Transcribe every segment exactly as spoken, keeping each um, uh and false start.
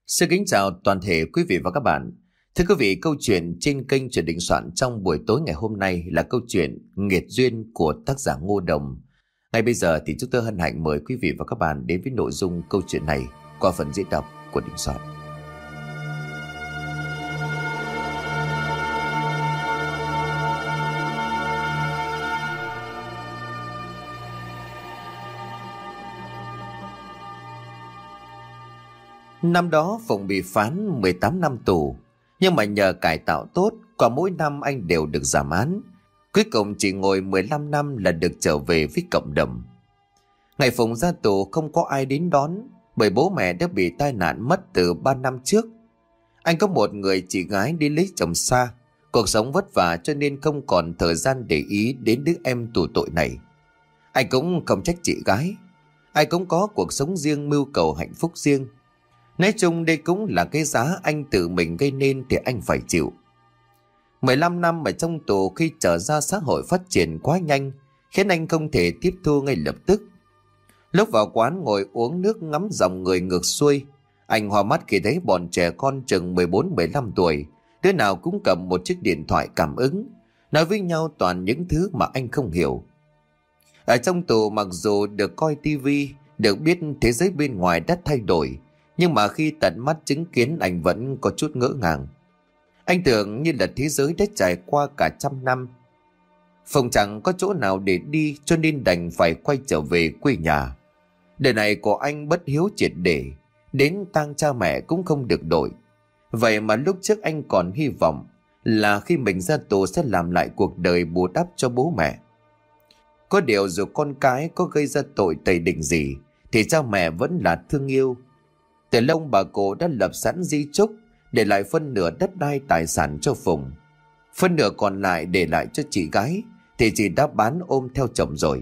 Xin kính chào toàn thể quý vị và các bạn. Thưa quý vị, câu chuyện trên kênh Truyện Định Soạn trong buổi tối ngày hôm nay là câu chuyện Nghiệt Duyên của tác giả Ngô Đồng. Ngay bây giờ thì chúng tôi hân hạnh mời quý vị và các bạn đến với nội dung câu chuyện này qua phần diễn đọc của Định Soạn. Năm đó Phụng bị phán mười tám năm tù, nhưng mà nhờ cải tạo tốt, qua mỗi năm anh đều được giảm án. Cuối cùng chỉ ngồi mười lăm năm là được trở về với cộng đồng. Ngày Phụng ra tù không có ai đến đón, bởi bố mẹ đã bị tai nạn mất từ ba năm trước. Anh có một người chị gái đi lấy chồng xa, cuộc sống vất vả cho nên không còn thời gian để ý đến đứa em tù tội này. Anh cũng không trách chị gái, ai cũng có cuộc sống riêng, mưu cầu hạnh phúc riêng. Nói chung đây cũng là cái giá anh tự mình gây nên thì anh phải chịu. mười lăm năm ở trong tù khi trở ra xã hội phát triển quá nhanh, khiến anh không thể tiếp thu ngay lập tức. Lúc vào quán ngồi uống nước ngắm dòng người ngược xuôi, anh hoa mắt khi thấy bọn trẻ con chừng mười bốn mười lăm tuổi, đứa nào cũng cầm một chiếc điện thoại cảm ứng, nói với nhau toàn những thứ mà anh không hiểu. Ở trong tù mặc dù được coi tivi, được biết thế giới bên ngoài đã thay đổi, nhưng mà khi tận mắt chứng kiến anh vẫn có chút ngỡ ngàng. Anh tưởng như là thế giới đã trải qua cả trăm năm. Phụng chẳng có chỗ nào để đi cho nên đành phải quay trở về quê nhà. Đời này của anh bất hiếu triệt để, đến tang cha mẹ cũng không được đổi. Vậy mà lúc trước anh còn hy vọng là khi mình ra tù sẽ làm lại cuộc đời bù đắp cho bố mẹ. Có điều dù con cái có gây ra tội tày đình gì thì cha mẹ vẫn là thương yêu. Từ lâu bà cụ đã lập sẵn di chúc để lại phân nửa đất đai tài sản cho Phụng. Phân nửa còn lại để lại cho chị gái thì chị đã bán ôm theo chồng rồi.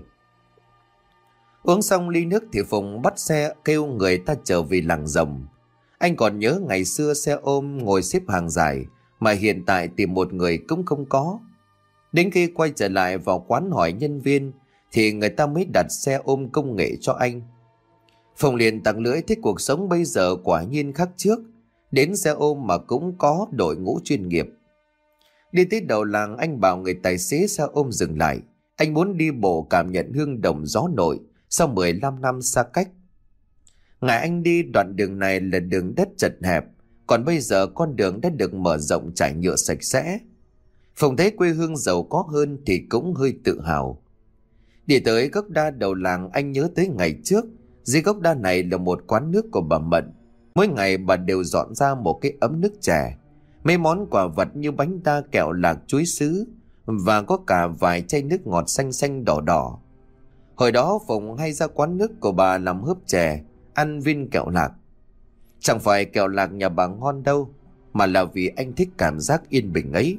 Uống xong ly nước thì Phụng bắt xe kêu người ta trở về làng Rồng. Anh còn nhớ ngày xưa xe ôm ngồi xếp hàng dài mà hiện tại tìm một người cũng không có. Đến khi quay trở lại vào quán hỏi nhân viên thì người ta mới đặt xe ôm công nghệ cho anh. Phụng liền tặc lưỡi thích cuộc sống bây giờ quả nhiên khác trước, đến xe ôm mà cũng có đội ngũ chuyên nghiệp. Đi tới đầu làng anh bảo người tài xế xe ôm dừng lại, anh muốn đi bộ cảm nhận hương đồng gió nội sau mười lăm năm xa cách. Ngày anh đi đoạn đường này là đường đất chật hẹp, còn bây giờ con đường đã được mở rộng trải nhựa sạch sẽ. Phụng thấy quê hương giàu có hơn thì cũng hơi tự hào. Đi tới gốc đa đầu làng anh nhớ tới ngày trước. Dưới gốc đa này là một quán nước của bà Mận. Mỗi ngày bà đều dọn ra một cái ấm nước chè, mấy món quà vật như bánh đa, kẹo lạc, chuối sứ, và có cả vài chai nước ngọt xanh xanh đỏ đỏ. Hồi đó Phụng hay ra quán nước của bà làm hớp chè, ăn viên kẹo lạc. Chẳng phải kẹo lạc nhà bà ngon đâu, mà là vì anh thích cảm giác yên bình ấy.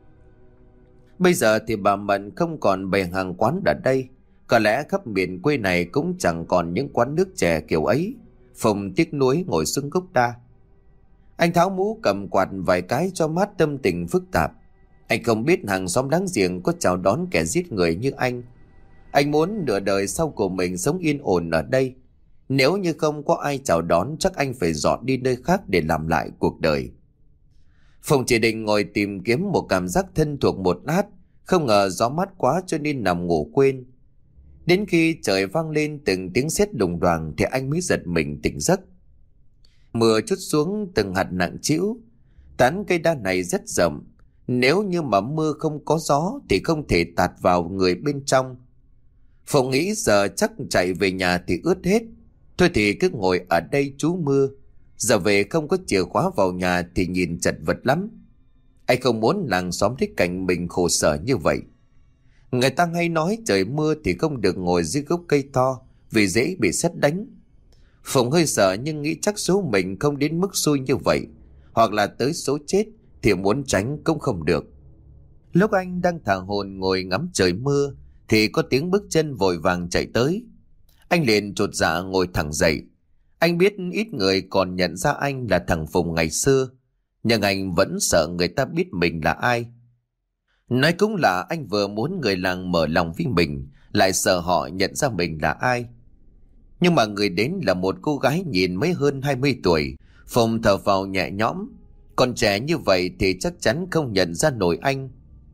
Bây giờ thì bà Mận không còn bày hàng quán ở đây. Có lẽ khắp miền quê này cũng chẳng còn những quán nước chè kiểu ấy. Phụng tiếc nuối ngồi xuống gốc đa. Anh tháo mũ cầm quạt vài cái cho mát tâm tình phức tạp. Anh không biết hàng xóm láng giềng có chào đón kẻ giết người như anh. Anh muốn nửa đời sau của mình sống yên ổn ở đây. Nếu như không có ai chào đón chắc anh phải dọn đi nơi khác để làm lại cuộc đời. Phụng chỉ định ngồi tìm kiếm một cảm giác thân thuộc một lát. Không ngờ gió mát quá cho nên nằm ngủ quên. Đến khi trời vang lên từng tiếng sét đùng đoàng thì anh mới giật mình tỉnh giấc. Mưa trút xuống từng hạt nặng trĩu. Tán cây đa này rất rộng, nếu như mà mưa không có gió thì không thể tạt vào người bên trong. Phụng nghĩ giờ chắc chạy về nhà thì ướt hết, thôi thì cứ ngồi ở đây trú mưa. Giờ về không có chìa khóa vào nhà thì nhìn chật vật lắm. Anh không muốn làng xóm thấy cảnh mình khổ sở như vậy. Người ta hay nói trời mưa thì không được ngồi dưới gốc cây to vì dễ bị sét đánh. Phụng hơi sợ nhưng nghĩ chắc số mình không đến mức xui như vậy, hoặc là tới số chết thì muốn tránh cũng không được. Lúc anh đang thả hồn ngồi ngắm trời mưa thì có tiếng bước chân vội vàng chạy tới. Anh liền chột dạ ngồi thẳng dậy. Anh biết ít người còn nhận ra anh là thằng Phụng ngày xưa, nhưng anh vẫn sợ người ta biết mình là ai. Nói cũng là anh vừa muốn người làng mở lòng với mình, lại sợ họ nhận ra mình là ai. Nhưng mà người đến là một cô gái nhìn mới hơn hai mươi tuổi, Phùng thở phào nhẹ nhõm. Còn trẻ như vậy thì chắc chắn không nhận ra nổi anh.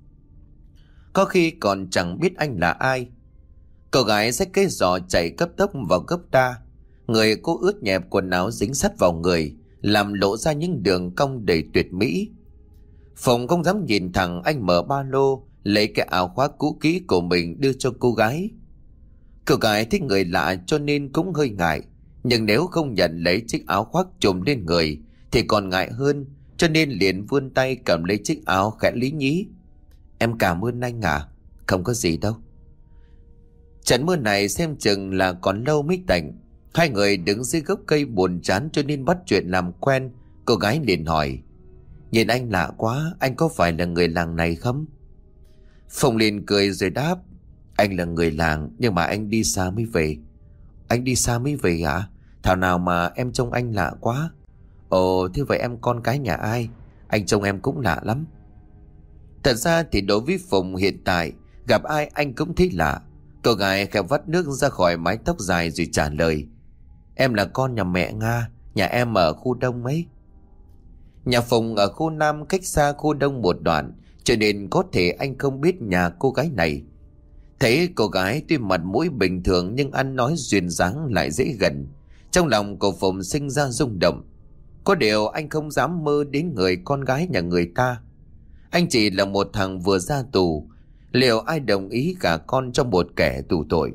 Có khi còn chẳng biết anh là ai. Cô gái xách cái giỏ chạy cấp tốc vào gấp đa. Người cô ướt nhẹp, quần áo dính sắt vào người, làm lộ ra những đường cong đầy tuyệt mỹ. Phùng không dám nhìn thẳng, anh mở ba lô, lấy cái áo khoác cũ kỹ của mình đưa cho cô gái. Cô gái thích người lạ cho nên cũng hơi ngại, nhưng nếu không nhận lấy chiếc áo khoác trùm lên người thì còn ngại hơn, cho nên liền vươn tay cầm lấy chiếc áo khẽ lý nhí. Em cảm ơn anh à. Không có gì đâu. Trận mưa này xem chừng là còn lâu mới tạnh. Hai người đứng dưới gốc cây buồn chán cho nên bắt chuyện làm quen. Cô gái liền hỏi, nhìn anh lạ quá, anh có phải là người làng này không? Phùng liền cười rồi đáp, anh là người làng nhưng mà anh đi xa mới về. Anh đi xa mới về hả? Thảo nào mà em trông anh lạ quá. Ồ, thế vậy em con cái nhà ai? Anh trông em cũng lạ lắm. Thật ra thì đối với Phùng hiện tại, gặp ai anh cũng thấy lạ. Cô gái khẽ vắt nước ra khỏi mái tóc dài rồi trả lời, em là con nhà mẹ Nga, nhà em ở khu Đông ấy. Nhà Phùng ở khu Nam cách xa khu Đông một đoạn, cho nên có thể anh không biết nhà cô gái này. Thấy cô gái tuy mặt mũi bình thường nhưng ăn nói duyên dáng lại dễ gần, trong lòng của Phùng sinh ra rung động. Có điều anh không dám mơ đến người con gái nhà người ta. Anh chỉ là một thằng vừa ra tù, liệu ai đồng ý gả con cho một kẻ tù tội?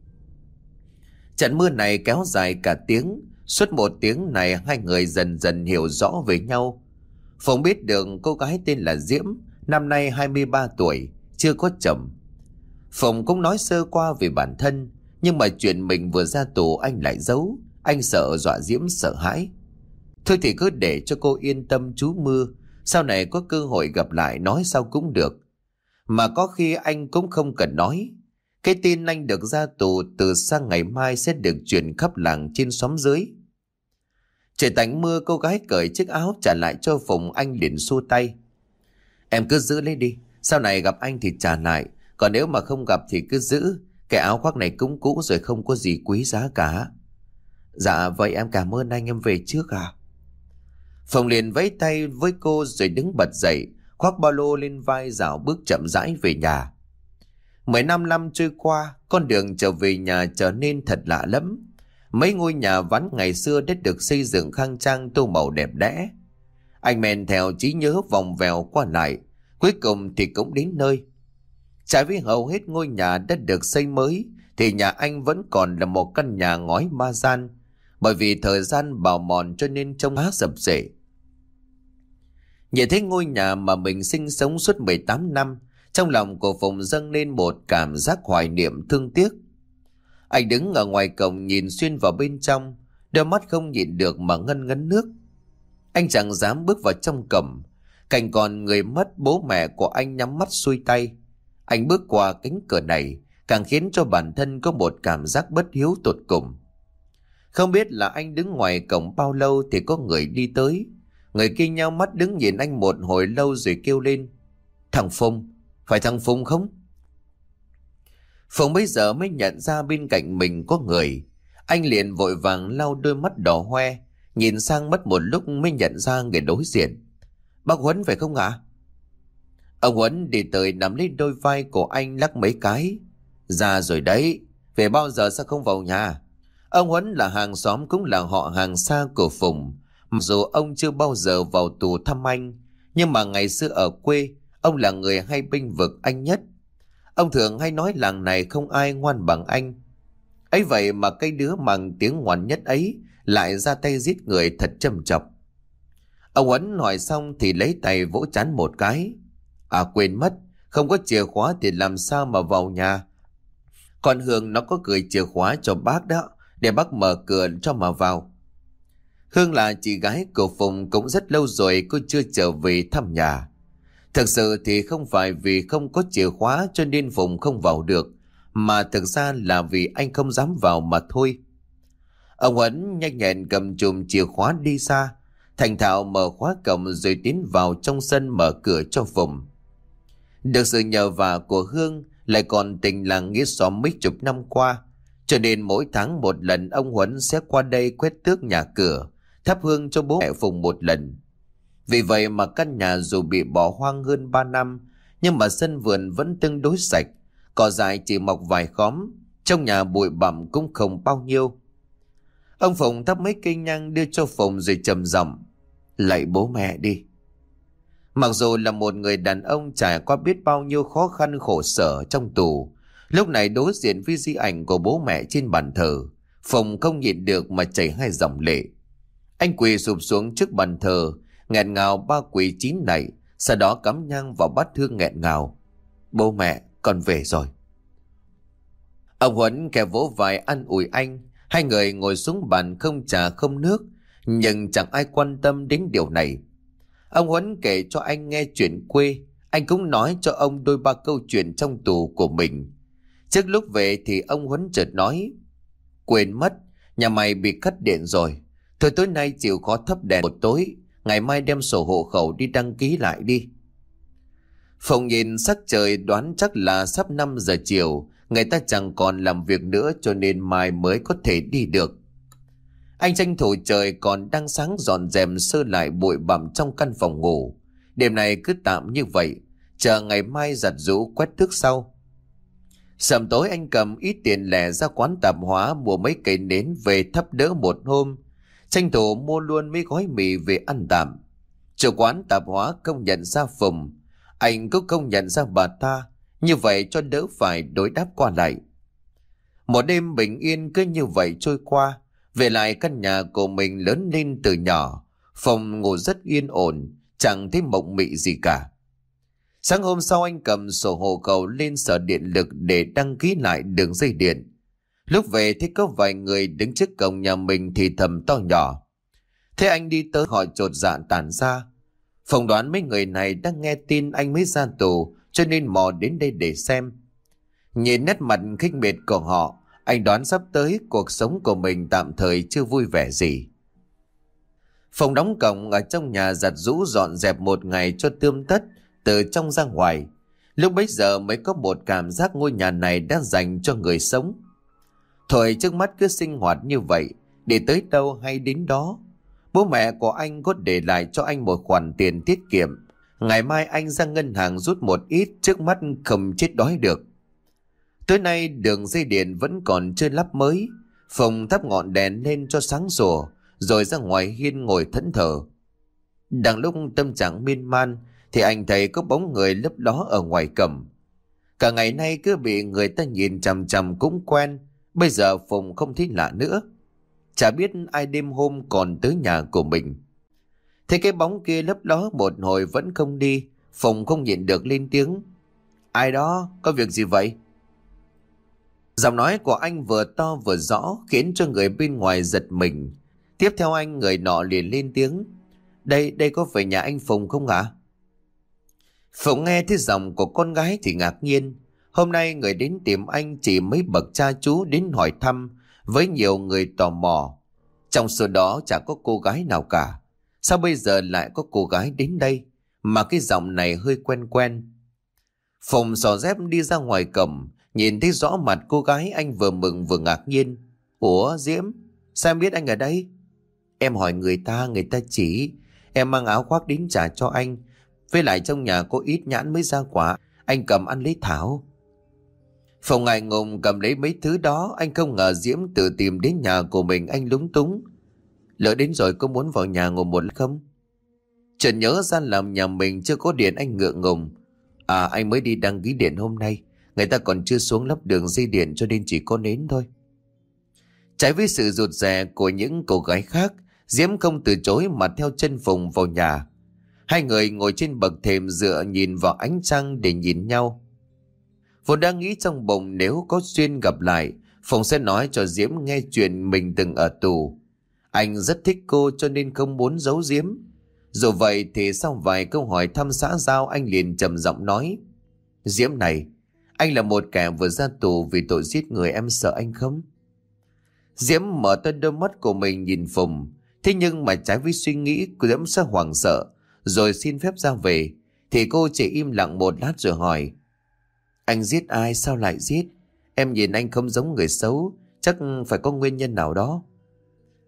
Trận mưa này kéo dài cả tiếng. Suốt một tiếng này hai người dần dần hiểu rõ về nhau. Phùng biết được cô gái tên là Diễm, năm nay hai mươi ba tuổi, chưa có chồng. Phùng cũng nói sơ qua về bản thân, nhưng mà chuyện mình vừa ra tù anh lại giấu. Anh sợ dọa Diễm sợ hãi. Thôi thì cứ để cho cô yên tâm trú mưa, sau này có cơ hội gặp lại nói sau cũng được. Mà có khi anh cũng không cần nói. Cái tin anh được ra tù từ sang ngày mai sẽ được truyền khắp làng trên xóm dưới. Trời tạnh mưa, cô gái cởi chiếc áo trả lại cho Phùng, anh liền xua tay. Em cứ giữ lấy đi, sau này gặp anh thì trả lại, còn nếu mà không gặp thì cứ giữ. Cái áo khoác này cũng cũ rồi, không có gì quý giá cả. Dạ vậy em cảm ơn anh, em về trước à. Phùng liền vẫy tay với cô rồi đứng bật dậy, khoác ba lô lên vai dạo bước chậm rãi về nhà. Mười năm năm trôi qua, con đường trở về nhà trở nên thật lạ lắm. Mấy ngôi nhà ván ngày xưa đã được xây dựng khang trang tô màu đẹp đẽ. Anh men theo trí nhớ vòng vèo qua lại, cuối cùng thì cũng đến nơi. Trái với hầu hết ngôi nhà đã được xây mới thì nhà anh vẫn còn là một căn nhà ngói ma gian, bởi vì thời gian bào mòn cho nên trông khá sập xệ. Nhìn thấy ngôi nhà mà mình sinh sống suốt mười tám năm, trong lòng của Phùng dâng lên một cảm giác hoài niệm thương tiếc. Anh đứng ở ngoài cổng nhìn xuyên vào bên trong, đôi mắt không nhịn được mà ngân ngấn nước. Anh chẳng dám bước vào trong cổng. Cảnh còn người mất, bố mẹ của anh nhắm mắt xuôi tay. Anh bước qua cánh cửa này càng khiến cho bản thân có một cảm giác bất hiếu tột cùng. Không biết là anh đứng ngoài cổng bao lâu thì có người đi tới. Người kia nhao mắt đứng nhìn anh một hồi lâu rồi kêu lên, thằng Phùng, phải thằng Phùng không? Phùng bây giờ mới nhận ra bên cạnh mình có người. Anh liền vội vàng lau đôi mắt đỏ hoe, nhìn sang mất một lúc mới nhận ra người đối diện. Bác Huấn phải không ạ? Ông Huấn đi tới nắm lấy đôi vai của anh lắc mấy cái. Ra rồi đấy, về bao giờ sao không vào nhà? Ông Huấn là hàng xóm cũng là họ hàng xa của Phùng. Mặc dù ông chưa bao giờ vào tù thăm anh, nhưng mà ngày xưa ở quê, ông là người hay bênh vực anh nhất. Ông thường hay nói làng này không ai ngoan bằng anh. Ấy vậy mà cái đứa mang tiếng ngoan nhất ấy lại ra tay giết người thật trầm trọng. Ông Huấn hỏi xong thì lấy tay vỗ trán một cái. À quên mất, không có chìa khóa thì làm sao mà vào nhà? Con Hương nó có gửi chìa khóa cho bác đó, để bác mở cửa cho mà vào. Hương là chị gái của Phùng, cũng rất lâu rồi cô chưa trở về thăm nhà. Thực sự thì không phải vì không có chìa khóa cho nên Phùng không vào được, mà thực ra là vì anh không dám vào mà thôi. Ông Huấn nhanh nhẹn cầm chùm chìa khóa đi xa, thành thạo mở khóa cổng rồi tiến vào trong sân mở cửa cho Phùng. Được sự nhờ vả của Hương, lại còn tình làng nghĩa xóm mấy chục năm qua, cho nên mỗi tháng một lần ông Huấn sẽ qua đây quét tước nhà cửa, thắp hương cho bố mẹ Phùng một lần. Vì vậy mà căn nhà dù bị bỏ hoang hơn ba năm, nhưng mà sân vườn vẫn tương đối sạch, cỏ dại chỉ mọc vài khóm, trong nhà bụi bặm cũng không bao nhiêu. Ông Phùng thắp mấy cây nhang đưa cho Phùng rồi trầm giọng: "Lạy bố mẹ đi." Mặc dù là một người đàn ông trải qua biết bao nhiêu khó khăn khổ sở trong tù, lúc này đối diện với di ảnh của bố mẹ trên bàn thờ, Phùng không nhịn được mà chảy hai dòng lệ. Anh quỳ sụp xuống trước bàn thờ, nghẹn ngào ba quỳ chín lạy, sau đó cắm nhang vào bát hương nghẹn ngào: "Bố mẹ, con về rồi." Ông Huấn kẻ vỗ vai an ủi anh. Hai người ngồi xuống bàn không trà không nước, nhưng chẳng ai quan tâm đến điều này. Ông Huấn kể cho anh nghe chuyện quê, anh cũng nói cho ông đôi ba câu chuyện trong tù của mình. Trước lúc về thì ông Huấn chợt nói: "Quên mất, nhà mày bị cắt điện rồi. Thôi tối nay chịu khó thắp đèn một tối, ngày mai đem sổ hộ khẩu đi đăng ký lại đi." Phùng nhìn sắc trời đoán chắc là sắp năm giờ chiều, người ta chẳng còn làm việc nữa cho nên mai mới có thể đi được. Anh tranh thủ trời còn đang sáng dọn dẹp sơ lại bụi bặm trong căn phòng ngủ. Đêm này cứ tạm như vậy, chờ ngày mai giặt giũ quét tước sau. Sầm tối anh cầm ít tiền lẻ ra quán tạp hóa mua mấy cây nến về thắp đỡ một hôm, tranh thủ mua luôn mấy gói mì về ăn tạm. Chủ quán tạp hóa công nhận ra Phùng, anh cũng công nhận ra bà ta, như vậy cho đỡ phải đối đáp qua lại. Một đêm bình yên cứ như vậy trôi qua. Về lại căn nhà của mình lớn lên từ nhỏ, Phùng ngủ rất yên ổn, chẳng thấy mộng mị gì cả. Sáng hôm sau anh cầm sổ hộ khẩu lên sở điện lực để đăng ký lại đường dây điện. Lúc về thấy có vài người đứng trước cổng nhà mình thì thầm to nhỏ. Thế anh đi tới họ chột dạ tản ra. Phùng đoán mấy người này đang nghe tin anh mới ra tù, cho nên mò đến đây để xem. Nhìn nét mặt khinh miệt của họ, anh đoán sắp tới cuộc sống của mình tạm thời chưa vui vẻ gì. Phùng đóng cổng ở trong nhà giặt giũ dọn dẹp một ngày cho tươm tất từ trong ra ngoài. Lúc bấy giờ mới có một cảm giác ngôi nhà này đã dành cho người sống. Thôi trước mắt cứ sinh hoạt như vậy, để tới đâu hay đến đó. Bố mẹ của anh có để lại cho anh một khoản tiền tiết kiệm. Ngày mai anh ra ngân hàng rút một ít, trước mắt không chết đói được. Tối nay đường dây điện vẫn còn chưa lắp mới. Phùng thắp ngọn đèn lên cho sáng sủa, rồi ra ngoài hiên ngồi thẫn thờ. Đang lúc tâm trạng miên man thì anh thấy có bóng người lấp ló ở ngoài cổng. Cả ngày nay cứ bị người ta nhìn chằm chằm cũng quen, bây giờ Phùng không thấy lạ nữa. Chả biết ai đêm hôm còn tới nhà của mình. Thế cái bóng kia lấp ló một hồi vẫn không đi, Phùng không nhịn được lên tiếng: "Ai đó, có việc gì vậy?" Giọng nói của anh vừa to vừa rõ khiến cho người bên ngoài giật mình. Tiếp theo anh, người nọ liền lên tiếng: Đây, đây có phải nhà anh Phùng không hả?" Phùng nghe thấy giọng của con gái thì ngạc nhiên. Hôm nay người đến tìm anh chỉ mấy bậc cha chú đến hỏi thăm, với nhiều người tò mò. Trong số đó chả có cô gái nào cả. Sao bây giờ lại có cô gái đến đây, mà cái giọng này hơi quen quen. Phùng xỏ dép đi ra ngoài cổng, nhìn thấy rõ mặt cô gái, anh vừa mừng vừa ngạc nhiên. "Ủa Diễm, sao em biết anh ở đây?" "Em hỏi người ta, người ta chỉ. Em mang áo khoác đến trả cho anh. Với lại trong nhà có ít nhãn mới ra quả, anh cầm ăn lấy thảo." Phùng ngại ngùng cầm lấy mấy thứ đó. Anh không ngờ Diễm tự tìm đến nhà của mình. Anh lúng túng: "Lỡ đến rồi có muốn vào nhà ngồi một lát không?" Chợt nhớ ra làm nhà mình chưa có điện, anh ngượng ngùng: "À, anh mới đi đăng ký điện hôm nay, người ta còn chưa xuống lắp đường dây điện cho nên chỉ có nến thôi." Trái với sự rụt rè của những cô gái khác, Diễm không từ chối mà theo chân Phùng vào nhà. Hai người ngồi trên bậc thềm dựa nhìn vào ánh trăng để nhìn nhau. Vốn đang nghĩ trong bụng nếu có duyên gặp lại, Phùng sẽ nói cho Diễm nghe chuyện mình từng ở tù. Anh rất thích cô cho nên không muốn giấu Diễm. Dù vậy thì sau vài câu hỏi thăm xã giao, anh liền trầm giọng nói: "Diễm này, anh là một kẻ vừa ra tù vì tội giết người, em sợ anh không?" Diễm mở to đôi mắt của mình nhìn Phùng. Thế nhưng mà trái với suy nghĩ của Diễm sẽ hoảng sợ, rồi xin phép ra về, thì cô chỉ im lặng một lát rồi hỏi: "Anh giết ai, sao lại giết? Em nhìn anh không giống người xấu, chắc phải có nguyên nhân nào đó."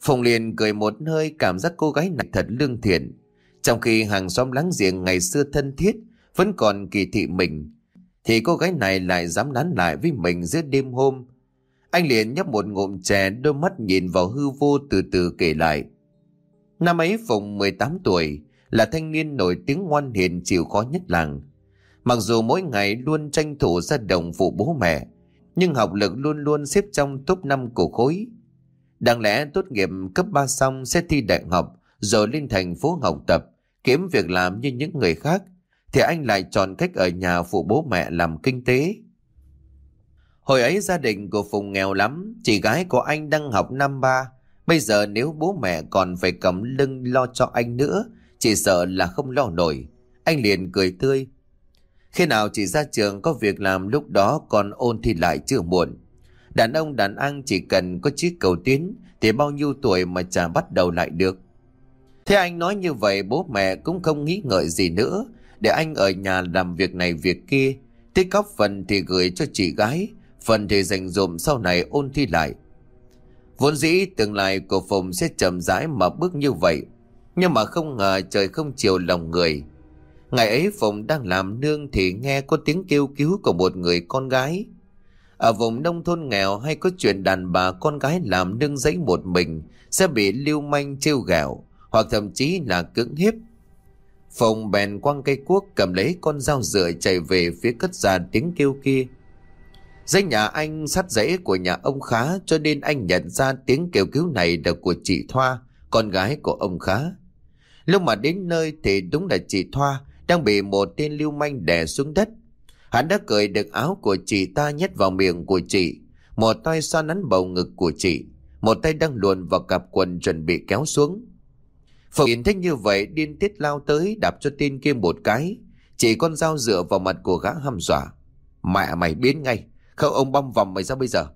Phùng liền cười một hơi, cảm giác cô gái này thật lương thiện. Trong khi hàng xóm láng giềng ngày xưa thân thiết vẫn còn kỳ thị mình, thì cô gái này lại dám nán lại với mình giữa đêm hôm. Anh liền nhấp một ngụm chè, đôi mắt nhìn vào hư vô, từ từ kể lại. Năm ấy Phùng mười tám tuổi, là thanh niên nổi tiếng ngoan hiền chịu khó nhất làng. Mặc dù mỗi ngày luôn tranh thủ ra đồng phụ bố mẹ, nhưng học lực luôn luôn xếp trong top năm của khối. Đáng lẽ tốt nghiệp cấp ba xong sẽ thi đại học, rồi lên thành phố học tập, kiếm việc làm như những người khác, thì anh lại chọn cách ở nhà phụ bố mẹ làm kinh tế. Hồi ấy gia đình của Phùng nghèo lắm, chị gái của anh đang học năm ba. Bây giờ nếu bố mẹ còn phải cầm lưng lo cho anh nữa, chỉ sợ là không lo nổi. Anh liền cười tươi. Khi nào chị ra trường có việc làm, lúc đó còn ôn thi lại chưa muộn. Đàn ông đàn anh chỉ cần có chiếc cầu tiến thì bao nhiêu tuổi mà chả bắt đầu lại được. Thế anh nói như vậy, bố mẹ cũng không nghĩ ngợi gì nữa, để anh ở nhà làm việc này việc kia. Tích góp phần thì gửi cho chị gái, phần thì dành dụm sau này ôn thi lại. Vốn dĩ tương lai của Phùng sẽ chậm rãi mà bước như vậy, nhưng mà không ngờ trời không chiều lòng người. Ngày ấy Phùng đang làm nương thì nghe có tiếng kêu cứu của một người con gái. Ở vùng nông thôn nghèo hay có chuyện đàn bà con gái làm nương giấy một mình sẽ bị lưu manh trêu ghẹo, hoặc thậm chí là cưỡng hiếp. Phùng bèn quăng cây cuốc, cầm lấy con dao dựa chạy về phía cất ra tiếng kêu kia. Dãy nhà anh sát dãy của nhà ông Khá, cho nên anh nhận ra tiếng kêu cứu này là của chị Thoa, con gái của ông Khá. Lúc mà đến nơi thì đúng là chị Thoa đang bị một tên lưu manh đè xuống đất. Hắn đã cởi được áo của chị ta nhét vào miệng của chị, một tay xoa nắn bầu ngực của chị, một tay đang luồn vào cặp quần chuẩn bị kéo xuống. Phùng nhìn thấy như vậy điên tiết lao tới đạp cho tên kia một cái, chỉ con dao dựa vào mặt của gã hăm dọa. Mẹ mày biến ngay, không ông băm vòng mày ra bây giờ.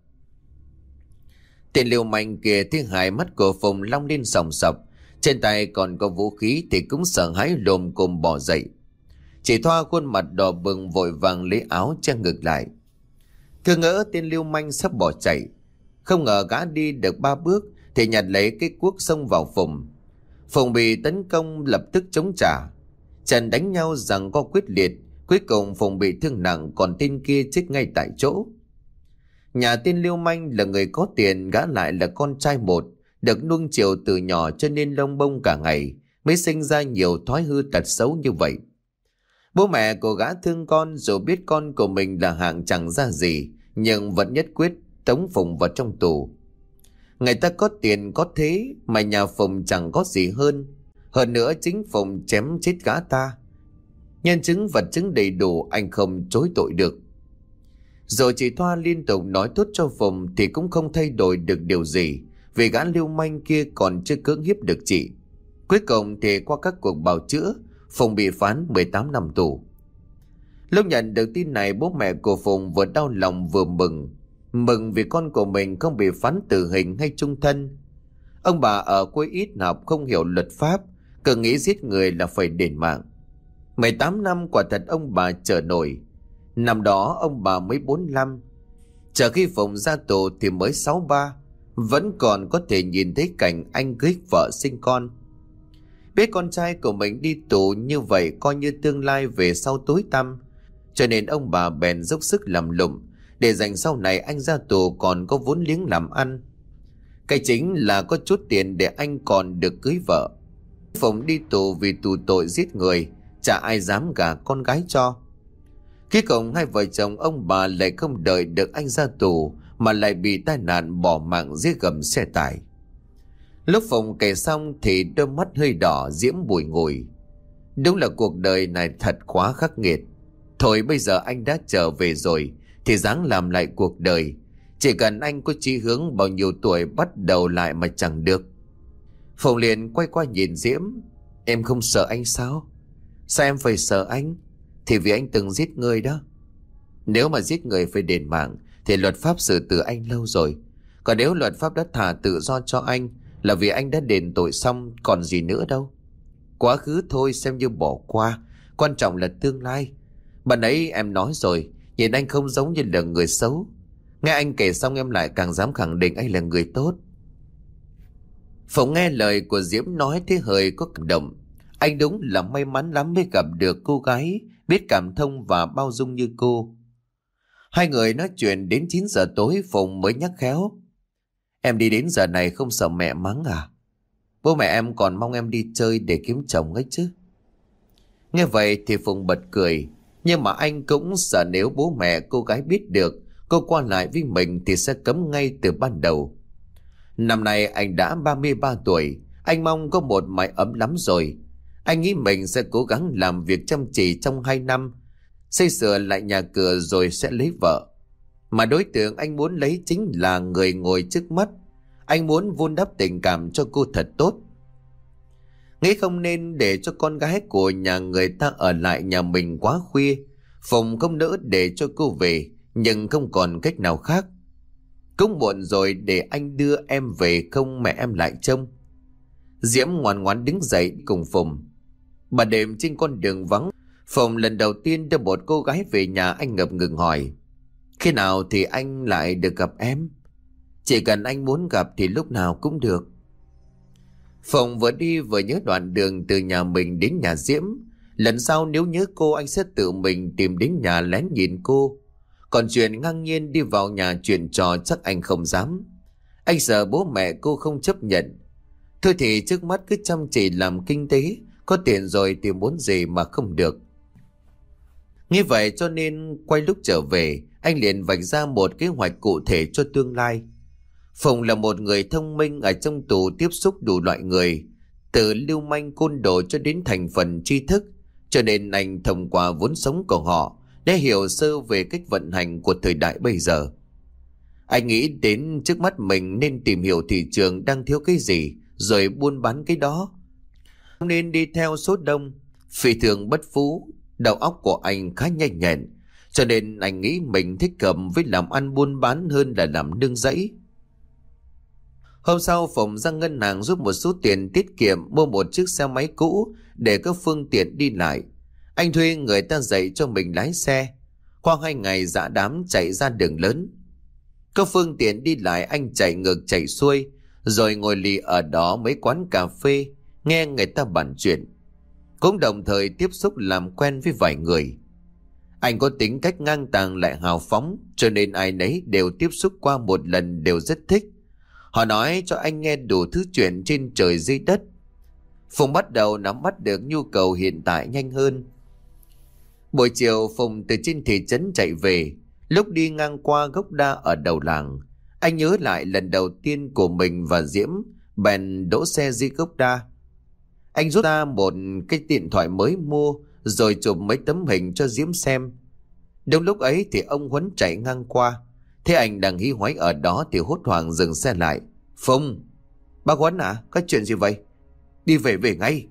Tên liều manh kia thấy hai mắt của Phùng long lên sòng sọc, trên tay còn có vũ khí thì cũng sợ hãi lồm cồm bỏ dậy. Chị Thoa khuôn mặt đỏ bừng vội vàng lấy áo che ngực lại. Cứ ngỡ tên lưu manh sắp bỏ chạy, không ngờ gã đi được ba bước thì nhặt lấy cái cuốc xông vào Phùng. Phùng bị tấn công lập tức chống trả, trận đánh nhau giằng co quyết liệt. Cuối cùng Phùng bị thương nặng, còn tên kia chết ngay tại chỗ. Nhà tên lưu manh là người có tiền, gã lại là con trai một, được nuông chiều từ nhỏ cho nên lông bông cả ngày, mới sinh ra nhiều thói hư tật xấu như vậy. Bố mẹ của gã thương con, dù biết con của mình là hạng chẳng ra gì, nhưng vẫn nhất quyết tống Phùng vào trong tù. Người ta có tiền có thế mà nhà Phùng chẳng có gì hơn. Hơn nữa chính Phùng chém chết gã ta, nhân chứng vật chứng đầy đủ, anh không chối tội được. Rồi chị Thoa liên tục nói tốt cho Phùng thì cũng không thay đổi được điều gì, vì gã lưu manh kia còn chưa cưỡng hiếp được chị. Cuối cùng thì qua các cuộc bào chữa, Phùng bị phán mười tám năm tù. Lúc nhận được tin này, bố mẹ của Phùng vừa đau lòng vừa mừng. Mừng vì con của mình không bị phán tử hình hay chung thân. Ông bà ở quê ít học, không hiểu luật pháp, cứ nghĩ giết người là phải đền mạng. mười tám năm quả thật ông bà chờ nổi. Năm đó ông bà mới bốn mươi lăm, chờ khi Phùng ra tù thì mới sáu mươi ba, vẫn còn có thể nhìn thấy cảnh anh cưới vợ sinh con. Biết con trai của mình đi tù như vậy coi như tương lai về sau tối tăm, cho nên ông bà bèn dốc sức làm lụng để dành sau này anh ra tù còn có vốn liếng làm ăn. Cái chính là có chút tiền để anh còn được cưới vợ. Phùng đi tù vì tù tội giết người, chả ai dám gả con gái cho. Cuối cùng hai vợ chồng ông bà lại không đợi được anh ra tù mà lại bị tai nạn bỏ mạng dưới gầm xe tải. Lúc Phùng kể xong thì đôi mắt hơi đỏ diễm bùi ngùi. Đúng là cuộc đời này thật quá khắc nghiệt. Thôi bây giờ anh đã trở về rồi thì ráng làm lại cuộc đời. Chỉ cần anh có chí hướng, bao nhiêu tuổi bắt đầu lại mà chẳng được. Phùng liền quay qua nhìn Diễm. Em không sợ anh sao? Sao em phải sợ anh? Thì vì anh từng giết người đó. Nếu mà giết người phải đền mạng thì luật pháp xử tử anh lâu rồi. Còn nếu luật pháp đã thả tự do cho anh là vì anh đã đền tội xong, còn gì nữa đâu. Quá khứ thôi xem như bỏ qua, quan trọng là tương lai. Bạn ấy em nói rồi, nhìn anh không giống như là người xấu. Nghe anh kể xong em lại càng dám khẳng định anh là người tốt. Phụng nghe lời của Diễm nói thế hơi có cảm động. Anh đúng là may mắn lắm mới gặp được cô gái biết cảm thông và bao dung như cô. Hai người nói chuyện đến chín giờ tối, Phụng mới nhắc khéo. Em đi đến giờ này không sợ mẹ mắng à? Bố mẹ em còn mong em đi chơi để kiếm chồng ấy chứ. Nghe vậy thì Phụng bật cười. Nhưng mà anh cũng sợ nếu bố mẹ cô gái biết được cô qua lại với mình thì sẽ cấm ngay từ ban đầu. Năm nay anh đã ba mươi ba tuổi. Anh mong có một mái ấm lắm rồi. Anh nghĩ mình sẽ cố gắng làm việc chăm chỉ trong hai năm, xây sửa lại nhà cửa rồi sẽ lấy vợ. Mà đối tượng anh muốn lấy chính là người ngồi trước mắt. Anh muốn vun đắp tình cảm cho cô thật tốt. Nghĩ không nên để cho con gái của nhà người ta ở lại nhà mình quá khuya. Phụng không nỡ để cho cô về, nhưng không còn cách nào khác. Cũng muộn rồi, để anh đưa em về không mẹ em lại trông. Diễm ngoan ngoãn đứng dậy cùng Phụng. Bà đêm trên con đường vắng, Phụng lần đầu tiên đưa một cô gái về nhà. Anh ngập ngừng hỏi, khi nào thì anh lại được gặp em? Chỉ cần anh muốn gặp thì lúc nào cũng được. Phụng vừa đi vừa nhớ đoạn đường từ nhà mình đến nhà Diễm. Lần sau nếu nhớ cô, anh sẽ tự mình tìm đến nhà lén nhìn cô. Còn chuyện ngang nhiên đi vào nhà chuyện trò chắc anh không dám. Anh sợ bố mẹ cô không chấp nhận. Thôi thì trước mắt cứ chăm chỉ làm kinh tế, có tiền rồi thì muốn gì mà không được. Như vậy cho nên quay lúc trở về, anh liền vạch ra một kế hoạch cụ thể cho tương lai. Phụng là một người thông minh, ở trong tù tiếp xúc đủ loại người, từ lưu manh côn đồ cho đến thành phần tri thức, cho nên anh thông qua vốn sống của họ để hiểu sơ về cách vận hành của thời đại bây giờ. Anh nghĩ đến trước mắt mình nên tìm hiểu thị trường đang thiếu cái gì rồi buôn bán cái đó, không nên đi theo số đông. Phi thường bất phú, đầu óc của anh khá nhanh nhẹn, cho nên anh nghĩ mình thích hợp với làm ăn buôn bán hơn là làm nương rẫy. Hôm sau, Phụng ra ngân hàng rút một số tiền tiết kiệm mua một chiếc xe máy cũ để có phương tiện đi lại. Anh thuê người ta dạy cho mình lái xe. Qua hai ngày dã đám chạy ra đường lớn. Có phương tiện đi lại, anh chạy ngược chạy xuôi, rồi ngồi lì ở đó mấy quán cà phê, nghe người ta bàn chuyện. Cũng đồng thời tiếp xúc làm quen với vài người. Anh có tính cách ngang tàng lại hào phóng, cho nên ai nấy đều tiếp xúc qua một lần đều rất thích. Họ nói cho anh nghe đủ thứ chuyện trên trời dưới đất. Phụng bắt đầu nắm bắt được nhu cầu hiện tại nhanh hơn. Buổi chiều, Phụng từ trên thị trấn chạy về. Lúc đi ngang qua gốc đa ở đầu làng, anh nhớ lại lần đầu tiên của mình và Diễm, bèn đỗ xe dưới gốc đa. Anh rút ra một cái điện thoại mới mua, rồi chụp mấy tấm hình cho Diễm xem. Đúng lúc ấy thì ông Huấn chạy ngang qua. Thế anh đang hí hoáy ở đó thì hốt hoảng dừng xe lại. Phụng, bác Huấn à, có chuyện gì vậy? Đi về về ngay.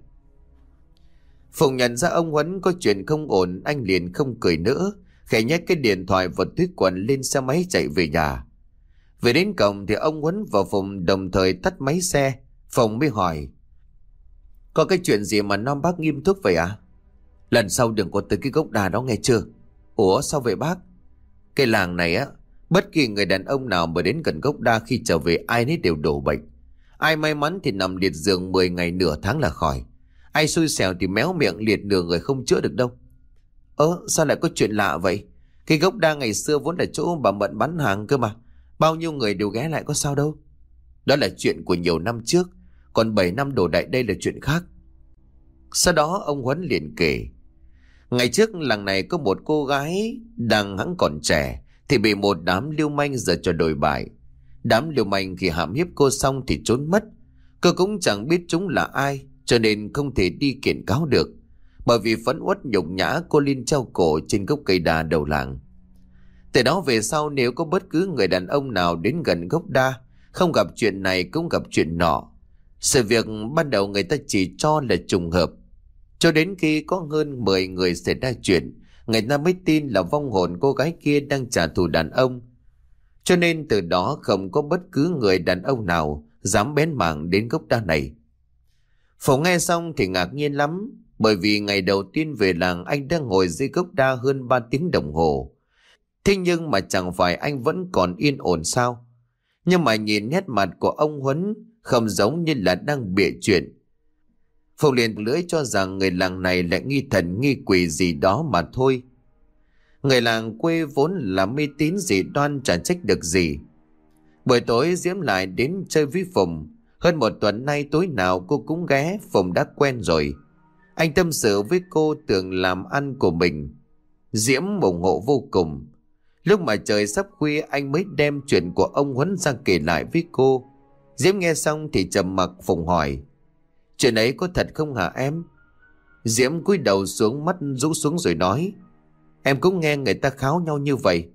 Phụng nhận ra ông Huấn có chuyện không ổn, anh liền không cười nữa, khẽ nhét cái điện thoại vào túi quần lên xe máy chạy về nhà. Về đến cổng thì ông Huấn và Phụng đồng thời tắt máy xe. Phụng mới hỏi, có cái chuyện gì mà non bác nghiêm túc vậy à? Lần sau đừng có tới cái gốc đa đó nghe chưa? Ủa sao vậy bác? Cái làng này á, bất kỳ người đàn ông nào mà đến gần gốc đa khi trở về ai nấy đều đổ bệnh. Ai may mắn thì nằm liệt giường mười ngày nửa tháng là khỏi. Ai xui xẻo thì méo miệng liệt nửa người không chữa được đâu. Ơ sao lại có chuyện lạ vậy? Cái gốc đa ngày xưa vốn là chỗ bà Mận bán hàng cơ mà. Bao nhiêu người đều ghé lại có sao đâu. Đó là chuyện của nhiều năm trước. Còn bảy năm đổ đại đây là chuyện khác. Sau đó ông Huấn liền kể. Ngày trước làng này có một cô gái đang hẵng còn trẻ thì bị một đám lưu manh giở trò đồi bại. Đám lưu manh khi hãm hiếp cô xong thì trốn mất. Cô cũng chẳng biết chúng là ai, cho nên không thể đi kiện cáo được. Bởi vì phẫn uất nhục nhã, cô liên treo cổ trên gốc cây đa đầu làng. Từ đó về sau, nếu có bất cứ người đàn ông nào đến gần gốc đa, không gặp chuyện này cũng gặp chuyện nọ. Sự việc ban đầu người ta chỉ cho là trùng hợp, cho đến khi có hơn mười người xảy ra chuyện, người ta mới tin là vong hồn cô gái kia đang trả thù đàn ông. Cho nên từ đó không có bất cứ người đàn ông nào dám bén mảng đến gốc đa này. Phụng nghe xong thì ngạc nhiên lắm, bởi vì ngày đầu tiên về làng anh đang ngồi dưới gốc đa hơn ba tiếng đồng hồ. Thế nhưng mà chẳng phải anh vẫn còn yên ổn sao? Nhưng mà nhìn nét mặt của ông Huấn không giống như là đang bịa chuyện. Phùng liền lưỡi cho rằng người làng này lại nghi thần nghi quỷ gì đó mà thôi. Người làng quê vốn là mê tín dị đoan, chả trách được gì. Buổi tối Diễm lại đến chơi với Phùng. Hơn một tuần nay tối nào cô cũng ghé, Phùng đã quen rồi. Anh tâm sự với cô tưởng làm ăn của mình. Diễm ủng hộ vô cùng. Lúc mà trời sắp khuya anh mới đem chuyện của ông Huấn ra kể lại với cô. Diễm nghe xong thì trầm mặc. Phùng hỏi: chuyện ấy có thật không hả em? Diễm cúi đầu xuống, mắt rũ xuống rồi nói: em cũng nghe người ta kháo nhau như vậy.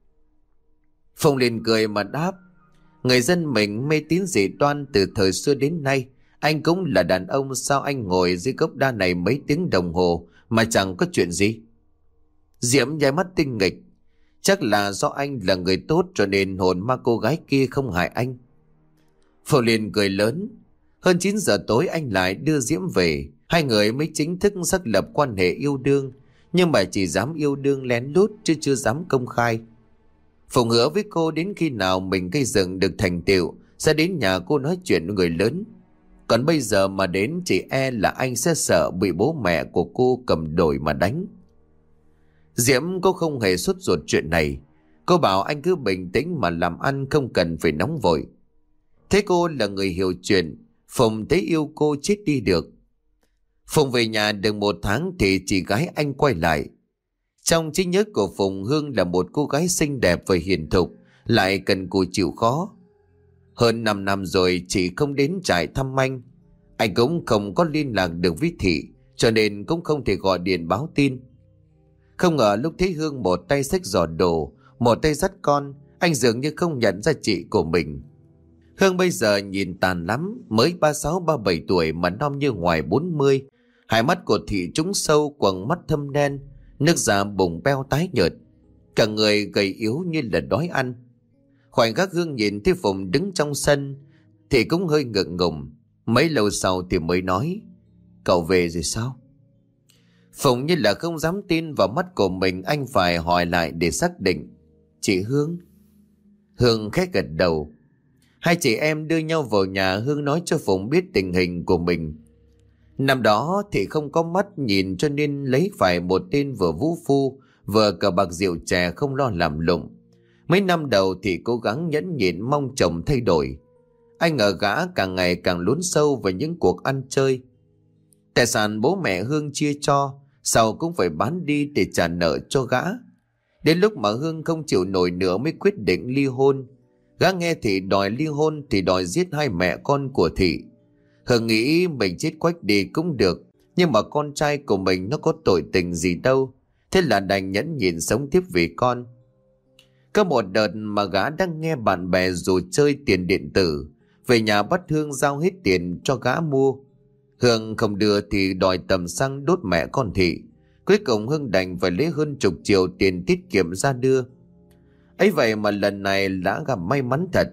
Phùng liền cười mà đáp: người dân mình mê tín dị đoan từ thời xưa đến nay. Anh cũng là đàn ông, sao anh ngồi dưới gốc đa này mấy tiếng đồng hồ mà chẳng có chuyện gì? Diễm nháy mắt tinh nghịch: chắc là do anh là người tốt cho nên hồn ma cô gái kia không hại anh. Phùng liền cười lớn. Hơn chín giờ tối anh lại đưa Diễm về. Hai người mới chính thức xác lập quan hệ yêu đương, nhưng mà chỉ dám yêu đương lén lút chứ chưa dám công khai. Phùng hứa với cô đến khi nào mình gây dựng được thành tựu sẽ đến nhà cô nói chuyện với người lớn. Còn bây giờ mà đến chỉ e là anh sẽ sợ bị bố mẹ của cô cầm đồi mà đánh. Diễm cô không hề sốt ruột chuyện này. Cô bảo anh cứ bình tĩnh mà làm ăn, không cần phải nóng vội. Thế cô là người hiểu chuyện, Phùng thấy yêu cô chết đi được. Phùng về nhà được một tháng thì chị gái anh quay lại. Trong trí nhớ của Phùng, Hương là một cô gái xinh đẹp và hiền thục, lại cần cù chịu khó. Hơn năm năm rồi chị không đến trại thăm anh. Anh cũng không có liên lạc được với Thị, cho nên cũng không thể gọi điện báo tin. Không ngờ lúc thấy Hương một tay xách giỏ đồ, một tay dắt con, anh dường như không nhận ra chị của mình. Hương bây giờ nhìn tàn lắm, mới ba sáu ba bảy tuổi mà non như ngoài bốn mươi. Hai mắt của Thị trũng sâu, quầng mắt thâm đen, nước da bùng beo tái nhợt, cả người gầy yếu như là đói ăn. Khoảnh khắc Hương nhìn thấy Phùng đứng trong sân thì cũng hơi ngượng ngùng. Mấy lâu sau thì mới nói: cậu về rồi sao? Phùng như là không dám tin vào mắt của mình, anh phải hỏi lại để xác định. Chị Hương? Hương khẽ gật đầu. Hai chị em đưa nhau vào nhà. Hương nói cho Phùng biết tình hình của mình. Năm đó thì không có mắt nhìn, cho nên lấy phải một tên vừa vũ phu vừa cờ bạc rượu chè, không lo làm lụng. Mấy năm đầu thì cố gắng nhẫn nhịn mong chồng thay đổi. Anh ở gã càng ngày càng lún sâu vào những cuộc ăn chơi. Tài sản bố mẹ Hương chia cho, sau cũng phải bán đi để trả nợ cho gã. Đến lúc mà Hương không chịu nổi nữa mới quyết định ly hôn. Gã nghe Thị đòi ly hôn thì đòi giết hai mẹ con của Thị. Hương nghĩ mình chết quách đi cũng được, nhưng mà con trai của mình nó có tội tình gì đâu. Thế là đành nhẫn nhịn sống tiếp vì con. Có một đợt mà gã đang nghe bạn bè rủ chơi tiền điện tử, về nhà bắt Hương giao hết tiền cho gã mua. Hương không đưa thì đòi tầm xăng đốt mẹ con Thị. Cuối cùng Hương đành phải lấy hơn chục triệu tiền tiết kiệm ra đưa. Ấy vậy mà lần này đã gặp may mắn thật.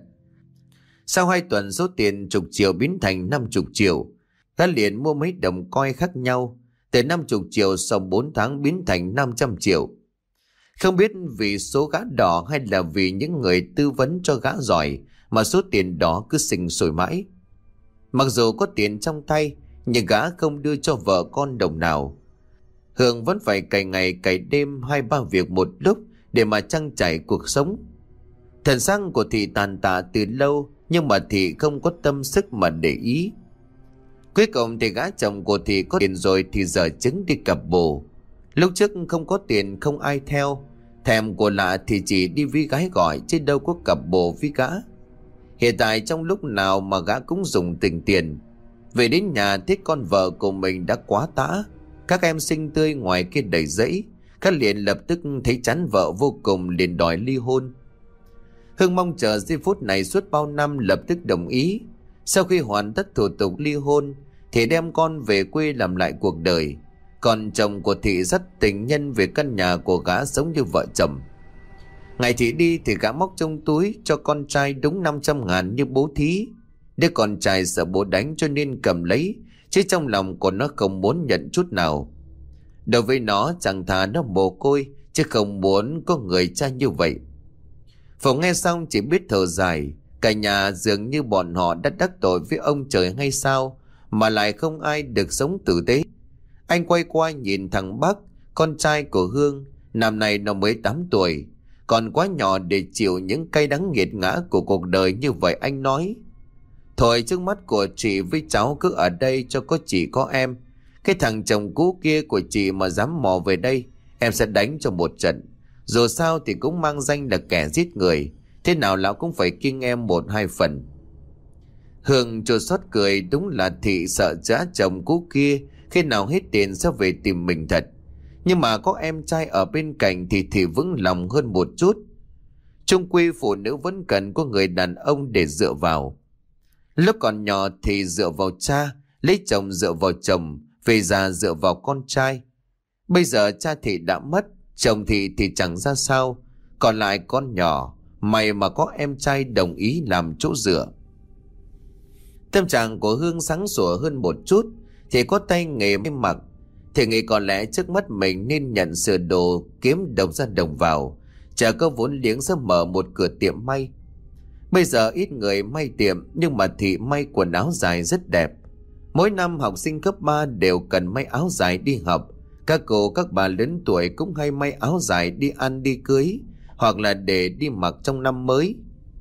Sau hai tuần số tiền chục triệu biến thành năm chục triệu. Gã liền mua mấy đồng coin khác nhau. Từ năm chục triệu sau bốn tháng biến thành năm trăm triệu. Không biết vì số gã đỏ hay là vì những người tư vấn cho gã giỏi mà số tiền đó cứ sinh sôi mãi. Mặc dù có tiền trong tay, nhưng gã không đưa cho vợ con đồng nào. Hương vẫn phải cày ngày cày đêm hai ba việc một lúc để mà trang trải cuộc sống. Thần xác của Thị tàn tạ từ lâu, nhưng mà Thị không có tâm sức mà để ý. Cuối cùng thì gã chồng của Thị có tiền rồi thì dở chứng đi cặp bồ. Lúc trước không có tiền không ai theo, thèm của lạ thì chỉ đi với gái gọi chứ đâu có cặp bồ với gã. Hiện tại trong lúc nào mà gã cũng dùng tình tiền. Về đến nhà thấy con vợ của mình đã quá tã, các em xinh tươi ngoài kia đầy rẫy. Các liền lập tức thấy chán vợ vô cùng, liền đòi ly hôn. Hương mong chờ giây phút này suốt bao năm, lập tức đồng ý. Sau khi hoàn tất thủ tục ly hôn thì đem con về quê làm lại cuộc đời. Còn chồng của Thị dắt tình nhân về căn nhà của gã sống như vợ chồng. Ngày Thị đi thì gã móc trong túi cho con trai đúng năm trăm ngàn như bố thí. Đứa con trai sợ bố đánh cho nên cầm lấy, chứ trong lòng của nó không muốn nhận chút nào. Đối với nó chẳng thà nó mồ côi, chứ không muốn có người cha như vậy. Phùng nghe xong chỉ biết thở dài. Cả nhà dường như bọn họ đã đắc tội với ông trời hay sao mà lại không ai được sống tử tế. Anh quay qua nhìn thằng Bắc, con trai của Hương, năm nay nó mới tám tuổi, còn quá nhỏ để chịu những cay đắng nghiệt ngã của cuộc đời như vậy. Anh nói: Thôi trước mắt của chị với cháu cứ ở đây cho có chị có em. Cái thằng chồng cũ kia của chị mà dám mò về đây, em sẽ đánh cho một trận. Dù sao thì cũng mang danh là kẻ giết người, thế nào lão cũng phải kiêng em một hai phần. Hương chua xót cười, đúng là thị sợ giá chồng cũ kia khi nào hết tiền sẽ về tìm mình thật. Nhưng mà có em trai ở bên cạnh thì thị vững lòng hơn một chút. Chung quy phụ nữ vẫn cần có người đàn ông để dựa vào. Lúc còn nhỏ thì dựa vào cha, lấy chồng dựa vào chồng, về già dựa vào con trai. Bây giờ cha thị đã mất, chồng thị thì chẳng ra sao, còn lại con nhỏ, may mà có em trai đồng ý làm chỗ dựa. Tâm trạng của Hương sáng sủa hơn một chút, thì có tay nghề may mặc, thì nghĩ có lẽ trước mắt mình nên nhận sửa đồ kiếm đồng ra đồng vào, chả có vốn liếng sẽ mở một cửa tiệm may. Bây giờ ít người may tiệm, nhưng mà thị may quần áo dài rất đẹp. Mỗi năm học sinh cấp ba đều cần may áo dài đi học. Các cô các bà lớn tuổi cũng hay may áo dài đi ăn đi cưới, hoặc là để đi mặc trong năm mới.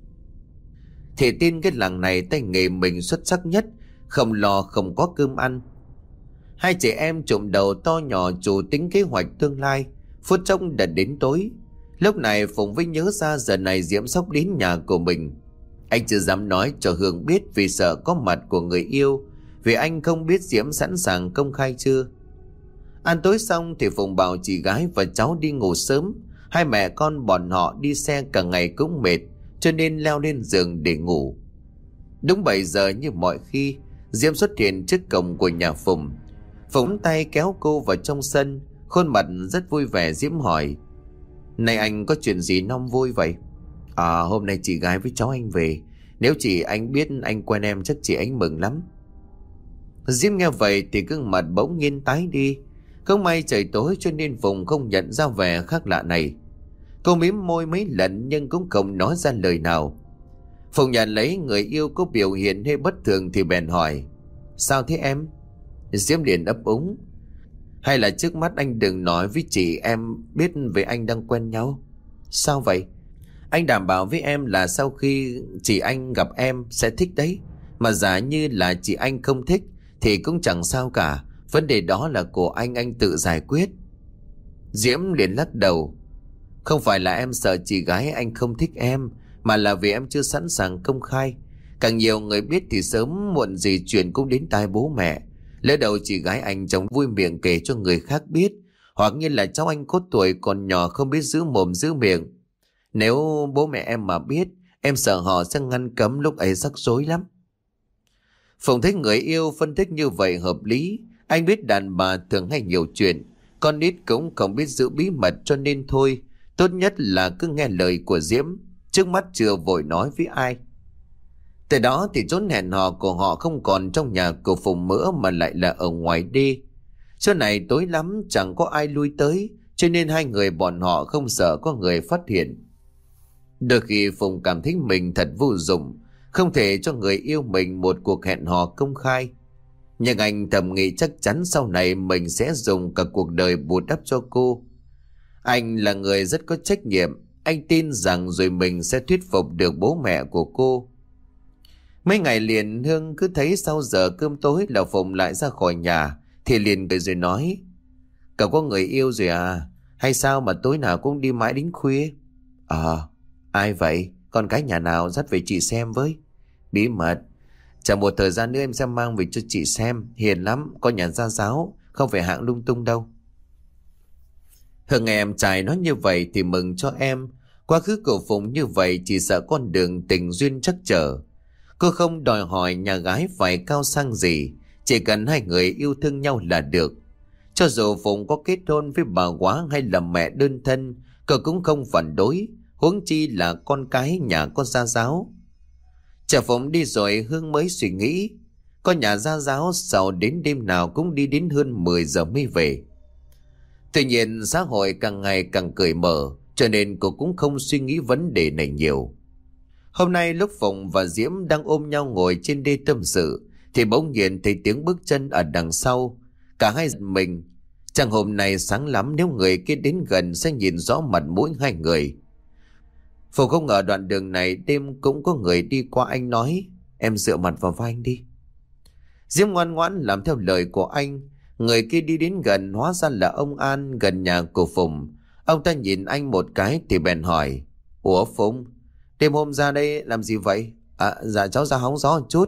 Thị tin cái làng này tay nghề mình xuất sắc nhất, không lo không có cơm ăn. Hai chị em trộm đầu to nhỏ chủ tính kế hoạch tương lai. Phút chốc đã đến tối. Lúc này Phùng mới nhớ ra giờ này Diễm sắp đến nhà của mình. Anh chưa dám nói cho Hương biết vì sợ có mặt của người yêu, vì anh không biết Diễm sẵn sàng công khai chưa. Ăn tối xong thì Phùng bảo chị gái và cháu đi ngủ sớm. Hai mẹ con bọn họ đi xe cả ngày cũng mệt, cho nên leo lên giường để ngủ. Đúng bảy giờ như mọi khi, Diễm xuất hiện trước cổng của nhà Phùng. Phùng tay kéo cô vào trong sân, khuôn mặt rất vui vẻ. Diễm hỏi: Này anh có chuyện gì non vui vậy? À, hôm nay chị gái với cháu anh về. Nếu chị anh biết anh quen em chắc chị anh mừng lắm. Diễm nghe vậy thì gương mặt bỗng nhiên tái đi. Không may trời tối cho nên Phùng không nhận ra vẻ khác lạ này. Cô mím môi mấy lần nhưng cũng không nói ra lời nào. Phùng nhận lấy người yêu có biểu hiện hơi bất thường thì bèn hỏi: Sao thế em? Diễm liền ấp úng: Hay là trước mắt anh đừng nói với chị em biết về anh đang quen nhau. Sao vậy? Anh đảm bảo với em là sau khi chị anh gặp em sẽ thích đấy. Mà giả như là chị anh không thích thì cũng chẳng sao cả. Vấn đề đó là của anh, anh tự giải quyết. Diễm liền lắc đầu: Không phải là em sợ chị gái anh không thích em, mà là vì em chưa sẵn sàng công khai. Càng nhiều người biết thì sớm muộn gì chuyện cũng đến tai bố mẹ. Lỡ đầu chị gái anh chống vui miệng kể cho người khác biết, hoặc như là cháu anh có tuổi còn nhỏ không biết giữ mồm giữ miệng. Nếu bố mẹ em mà biết, em sợ họ sẽ ngăn cấm, lúc ấy rắc rối lắm. Phùng thấy người yêu phân tích như vậy hợp lý. Anh biết đàn bà thường hay nhiều chuyện, con nít cũng không biết giữ bí mật, cho nên thôi, tốt nhất là cứ nghe lời của Diễm, trước mắt chưa vội nói với ai. Từ đó thì chốn hẹn hò của họ không còn trong nhà của Phùng nữa, mà lại là ở ngoài đê. Chỗ này tối lắm, chẳng có ai lui tới, cho nên hai người bọn họ không sợ có người phát hiện. Đôi khi Phùng cảm thấy mình thật vô dụng, không thể cho người yêu mình một cuộc hẹn hò công khai. Nhưng anh thầm nghĩ chắc chắn sau này mình sẽ dùng cả cuộc đời bù đắp cho cô. Anh là người rất có trách nhiệm, anh tin rằng rồi mình sẽ thuyết phục được bố mẹ của cô. Mấy ngày liền Hương cứ thấy sau giờ cơm tối là Phùng lại ra khỏi nhà thì liền cười rồi nói: Cậu có người yêu rồi à? Hay sao mà tối nào cũng đi mãi đến khuya? Ờ, à, ai vậy? Con cái nhà nào dắt về chị xem với. Bí mật. Chẳng một thời gian nữa em sẽ mang về cho chị xem. Hiền lắm, con nhà gia giáo, không phải hạng lung tung đâu. Hương nghe em trai nói như vậy thì mừng cho em. Quá khứ của Phùng như vậy chỉ sợ con đường tình duyên chắc trở. Cô không đòi hỏi nhà gái phải cao sang gì, chỉ cần hai người yêu thương nhau là được. Cho dù Phùng có kết hôn với bà quá hay là mẹ đơn thân, cô cũng không phản đối, huống chi là con cái nhà con gia giáo. Chờ Phùng đi rồi Hương mới suy nghĩ, con nhà gia giáo sau đến đêm nào cũng đi đến hơn mười giờ mới về. Tuy nhiên xã hội càng ngày càng cởi mở, cho nên cô cũng không suy nghĩ vấn đề này nhiều. Hôm nay lúc Phụng và Diễm đang ôm nhau ngồi trên đê tâm sự thì bỗng nhiên thấy tiếng bước chân ở đằng sau. Cả hai giật mình. Chẳng hôm nay sáng lắm, nếu người kia đến gần sẽ nhìn rõ mặt mũi hai người. Phụng không ngờ đoạn đường này đêm cũng có người đi qua. Anh nói: "Em dựa mặt vào vai anh đi." Diễm ngoan ngoãn làm theo lời của anh. Người kia đi đến gần, hóa ra là ông An gần nhà của Phụng. Ông ta nhìn anh một cái thì bèn hỏi: "Ủa Phụng, đêm hôm ra đây làm gì vậy?" "À dạ cháu ra hóng gió một chút."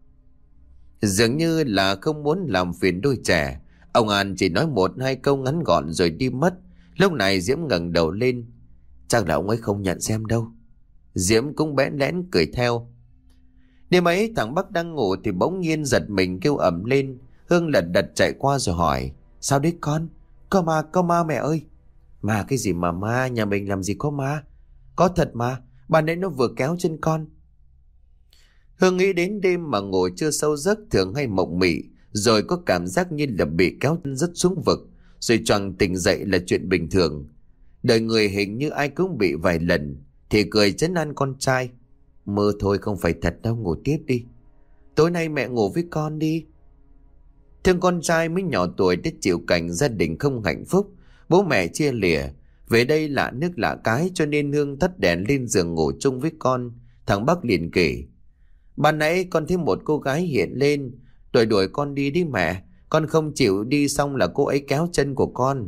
Dường như là không muốn làm phiền đôi trẻ, ông An chỉ nói một hai câu ngắn gọn rồi đi mất. Lúc này Diễm ngẩng đầu lên: "Chắc là ông ấy không nhận xem đâu." Diễm cũng bẽn lẽn cười theo. Đêm ấy thằng Bắc đang ngủ thì bỗng nhiên giật mình kêu ầm lên. Hương lật đật chạy qua rồi hỏi: "Sao đấy con?" "Có ma, có ma mẹ ơi." "Ma cái gì mà ma, nhà mình làm gì có ma." "Có thật mà, ban nãy nó vừa kéo chân con." Hương nghĩ đến đêm mà ngủ chưa sâu giấc thường hay mộng mị, rồi có cảm giác như là bị kéo chân rất xuống vực, rồi choàng tỉnh dậy là chuyện bình thường. Đời người hình như ai cũng bị vài lần, thì cười trấn an con trai: "Mơ thôi, không phải thật đâu, ngủ tiếp đi. Tối nay mẹ ngủ với con đi." Thương con trai mới nhỏ tuổi đã chịu cảnh gia đình không hạnh phúc, bố mẹ chia lìa, về đây lạ nước lạ cái, cho nên Hương tắt đèn lên giường ngủ chung với con. Thằng Bắc liền kể: "Ban nãy con thấy một cô gái hiện lên, đuổi đuổi con đi đi mẹ. Con không chịu đi xong là cô ấy kéo chân của con."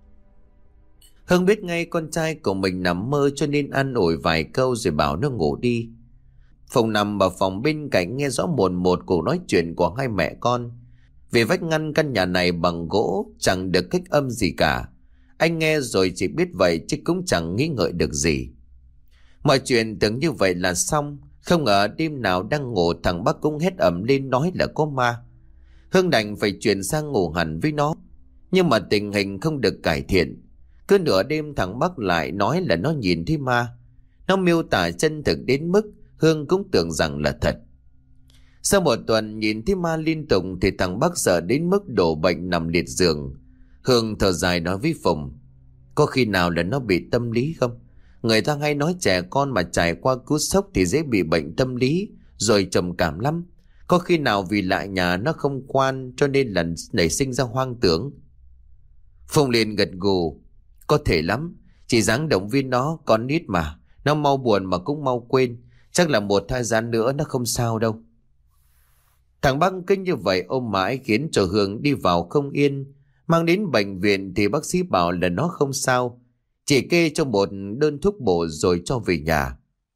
Hương biết ngay con trai của mình nằm mơ, cho nên an ủi vài câu rồi bảo nó ngủ đi. Phụng nằm ở phòng bên cạnh nghe rõ mồn một cuộc nói chuyện của hai mẹ con. Vì vách ngăn căn nhà này bằng gỗ, chẳng được cách âm gì cả. Anh nghe rồi chỉ biết vậy chứ cũng chẳng nghĩ ngợi được gì. Mọi chuyện tưởng như vậy là xong. Không ngờ đêm nào đang ngủ thằng Bắc cũng hét ầm lên nói là có ma. Hương đành phải chuyển sang ngủ hẳn với nó. Nhưng mà tình hình không được cải thiện. Cứ nửa đêm thằng Bắc lại nói là nó nhìn thấy ma. Nó miêu tả chân thực đến mức Hương cũng tưởng rằng là thật. Sau một tuần nhìn thấy ma liên tục thì thằng Bắc sợ đến mức đổ bệnh nằm liệt giường. Hương thở dài nói với Phụng: "Có khi nào là nó bị tâm lý không? Người ta hay nói trẻ con mà trải qua cú sốc thì dễ bị bệnh tâm lý, rồi trầm cảm lắm. Có khi nào vì lại nhà nó không quan cho nên là nảy sinh ra hoang tưởng?" Phụng liền gật gù: "Có thể lắm, chỉ dáng động viên nó, con nít mà, nó mau buồn mà cũng mau quên. Chắc là một thời gian nữa nó không sao đâu." Thằng Bắc kinh như vậy ôm mãi khiến cho Hương đi vào không yên. Mang đến bệnh viện thì bác sĩ bảo là nó không sao, chỉ kê cho một đơn thuốc bổ rồi cho về nhà.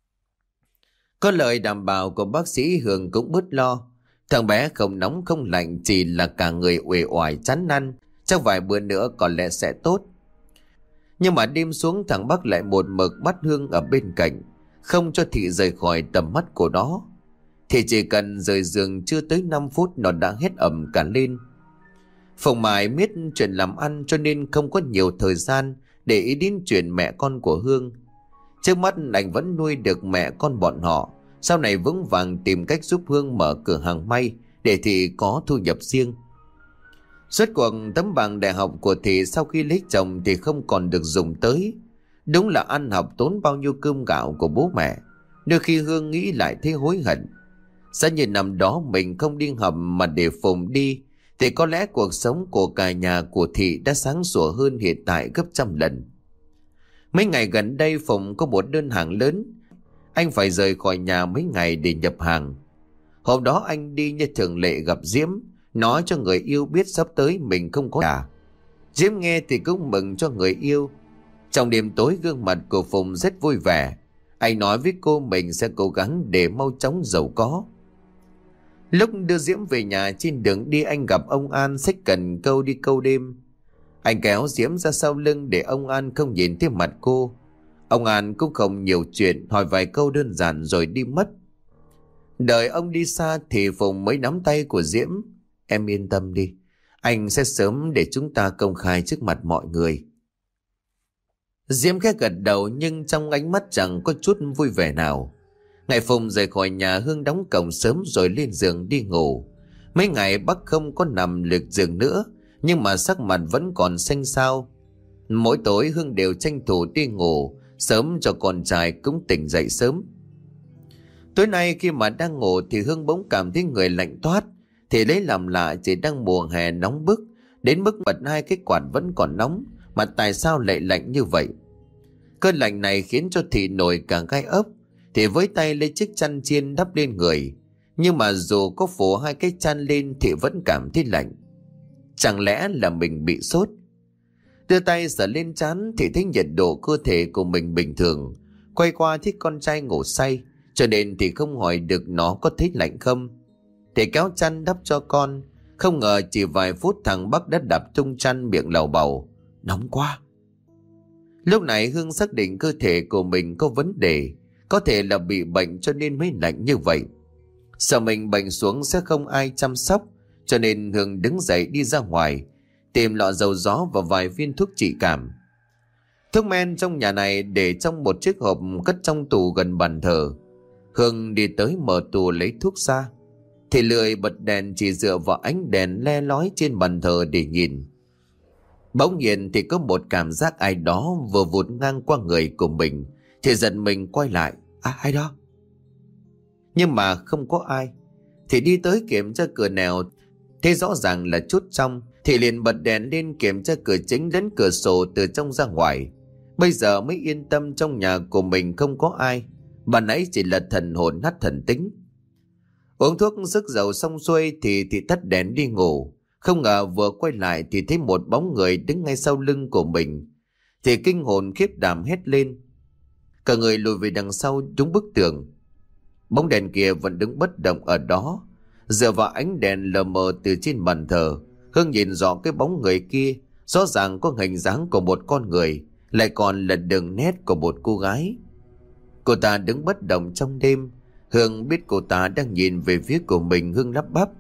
Có lời đảm bảo của bác sĩ, Hương cũng bớt lo. Thằng bé không nóng không lạnh, chỉ là cả người uể oải chán năn, chắc vài bữa nữa có lẽ sẽ tốt. Nhưng mà đêm xuống thằng Bắc lại một mực bắt Hương ở bên cạnh, không cho Thị rời khỏi tầm mắt của nó. Thì chỉ cần rời giường chưa tới năm phút nó đã hét ầm cả lên. Phụng mãi biết chuyện làm ăn cho nên không có nhiều thời gian để ý đến chuyện mẹ con của Hương. Trước mắt anh vẫn nuôi được mẹ con bọn họ, sau này vững vàng tìm cách giúp Hương mở cửa hàng may để Thị có thu nhập riêng. Suốt cuộc tấm bằng đại học của Thị sau khi lấy chồng thì không còn được dùng tới. Đúng là ăn học tốn bao nhiêu cơm gạo của bố mẹ. Đôi khi Hương nghĩ lại thấy hối hận. Giá như năm đó mình không đi học mà để Phụng đi thì có lẽ cuộc sống của cả nhà của Thị đã sáng sủa hơn hiện tại gấp trăm lần. Mấy ngày gần đây Phụng có một đơn hàng lớn. Anh phải rời khỏi nhà mấy ngày để nhập hàng. Hôm đó anh đi như thường lệ gặp Diễm, nói cho người yêu biết sắp tới mình không có nhà. Diễm nghe thì cũng mừng cho người yêu. Trong đêm tối gương mặt của Phụng rất vui vẻ. Anh nói với cô mình sẽ cố gắng để mau chóng giàu có. Lúc đưa Diễm về nhà, trên đường đi anh gặp ông An xách cần câu đi câu đêm. Anh kéo Diễm ra sau lưng để ông An không nhìn thấy mặt cô. Ông An cũng không nhiều chuyện, hỏi vài câu đơn giản rồi đi mất. Đợi ông đi xa thì Phụng mới nắm tay của Diễm. "Em yên tâm đi, anh sẽ sớm để chúng ta công khai trước mặt mọi người." Diễm khẽ gật đầu nhưng trong ánh mắt chẳng có chút vui vẻ nào. Ngày Phụng rời khỏi nhà, Hương đóng cổng sớm rồi lên giường đi ngủ. Mấy ngày bác không có nằm liệt giường nữa, nhưng mà sắc mặt vẫn còn xanh xao. Mỗi tối Hương đều tranh thủ đi ngủ sớm cho con trai cũng tỉnh dậy sớm. Tối nay khi mà đang ngủ thì Hương bỗng cảm thấy người lạnh toát. Thì lấy làm lạ, chỉ đang mùa hè nóng bức, đến mức bật hai cái quạt vẫn còn nóng, mà tại sao lại lạnh như vậy? Cơn lạnh này khiến cho Thị nổi cả gai ốc. Thì với tay lấy chiếc chăn chiên đắp lên người, nhưng mà dù có phủ hai cái chăn lên thì vẫn cảm thấy lạnh. Chẳng lẽ là mình bị sốt? Đưa tay sờ lên trán thì thấy nhiệt độ cơ thể của mình bình thường. Quay qua thấy con trai ngủ say, cho nên thì không hỏi được nó có thấy lạnh không. Thì kéo chăn đắp cho con. Không ngờ chỉ vài phút thằng Bắc đã đập tung chăn, miệng lầu bầu: "Nóng quá." Lúc này Hương xác định cơ thể của mình có vấn đề, có thể là bị bệnh cho nên mới lạnh như vậy. Sợ mình bệnh xuống sẽ không ai chăm sóc, cho nên Hương đứng dậy đi ra ngoài, tìm lọ dầu gió và vài viên thuốc trị cảm. Thuốc men trong nhà này để trong một chiếc hộp cất trong tủ gần bàn thờ. Hương đi tới mở tủ lấy thuốc ra, thì lười bật đèn, chỉ dựa vào ánh đèn le lói trên bàn thờ để nhìn. Bỗng nhiên thì có một cảm giác ai đó vừa vụt ngang qua người của mình, thì giật mình quay lại: "À, ai đó?" Nhưng mà không có ai. Thì đi tới kiểm tra cửa nẻo, thấy rõ ràng là chốt trong, thì liền bật đèn lên kiểm tra cửa chính lẫn cửa sổ từ trong ra ngoài. Bây giờ mới yên tâm trong nhà của mình không có ai, bà nãy chỉ là thần hồn nát thần tính. Uống thuốc rước dầu xong xuôi thì thì tắt đèn đi ngủ. Không ngờ vừa quay lại thì thấy một bóng người đứng ngay sau lưng của mình, thì kinh hồn khiếp đảm hét lên. Cả người lùi về đằng sau đúng bức tường. Bóng đèn kia vẫn đứng bất động ở đó. Dựa vào ánh đèn lờ mờ từ trên bàn thờ, Hương nhìn rõ cái bóng người kia, rõ ràng có hình dáng của một con người, lại còn là đường nét của một cô gái. Cô ta đứng bất động trong đêm. Hương biết cô ta đang nhìn về phía của mình. Hương lắp bắp: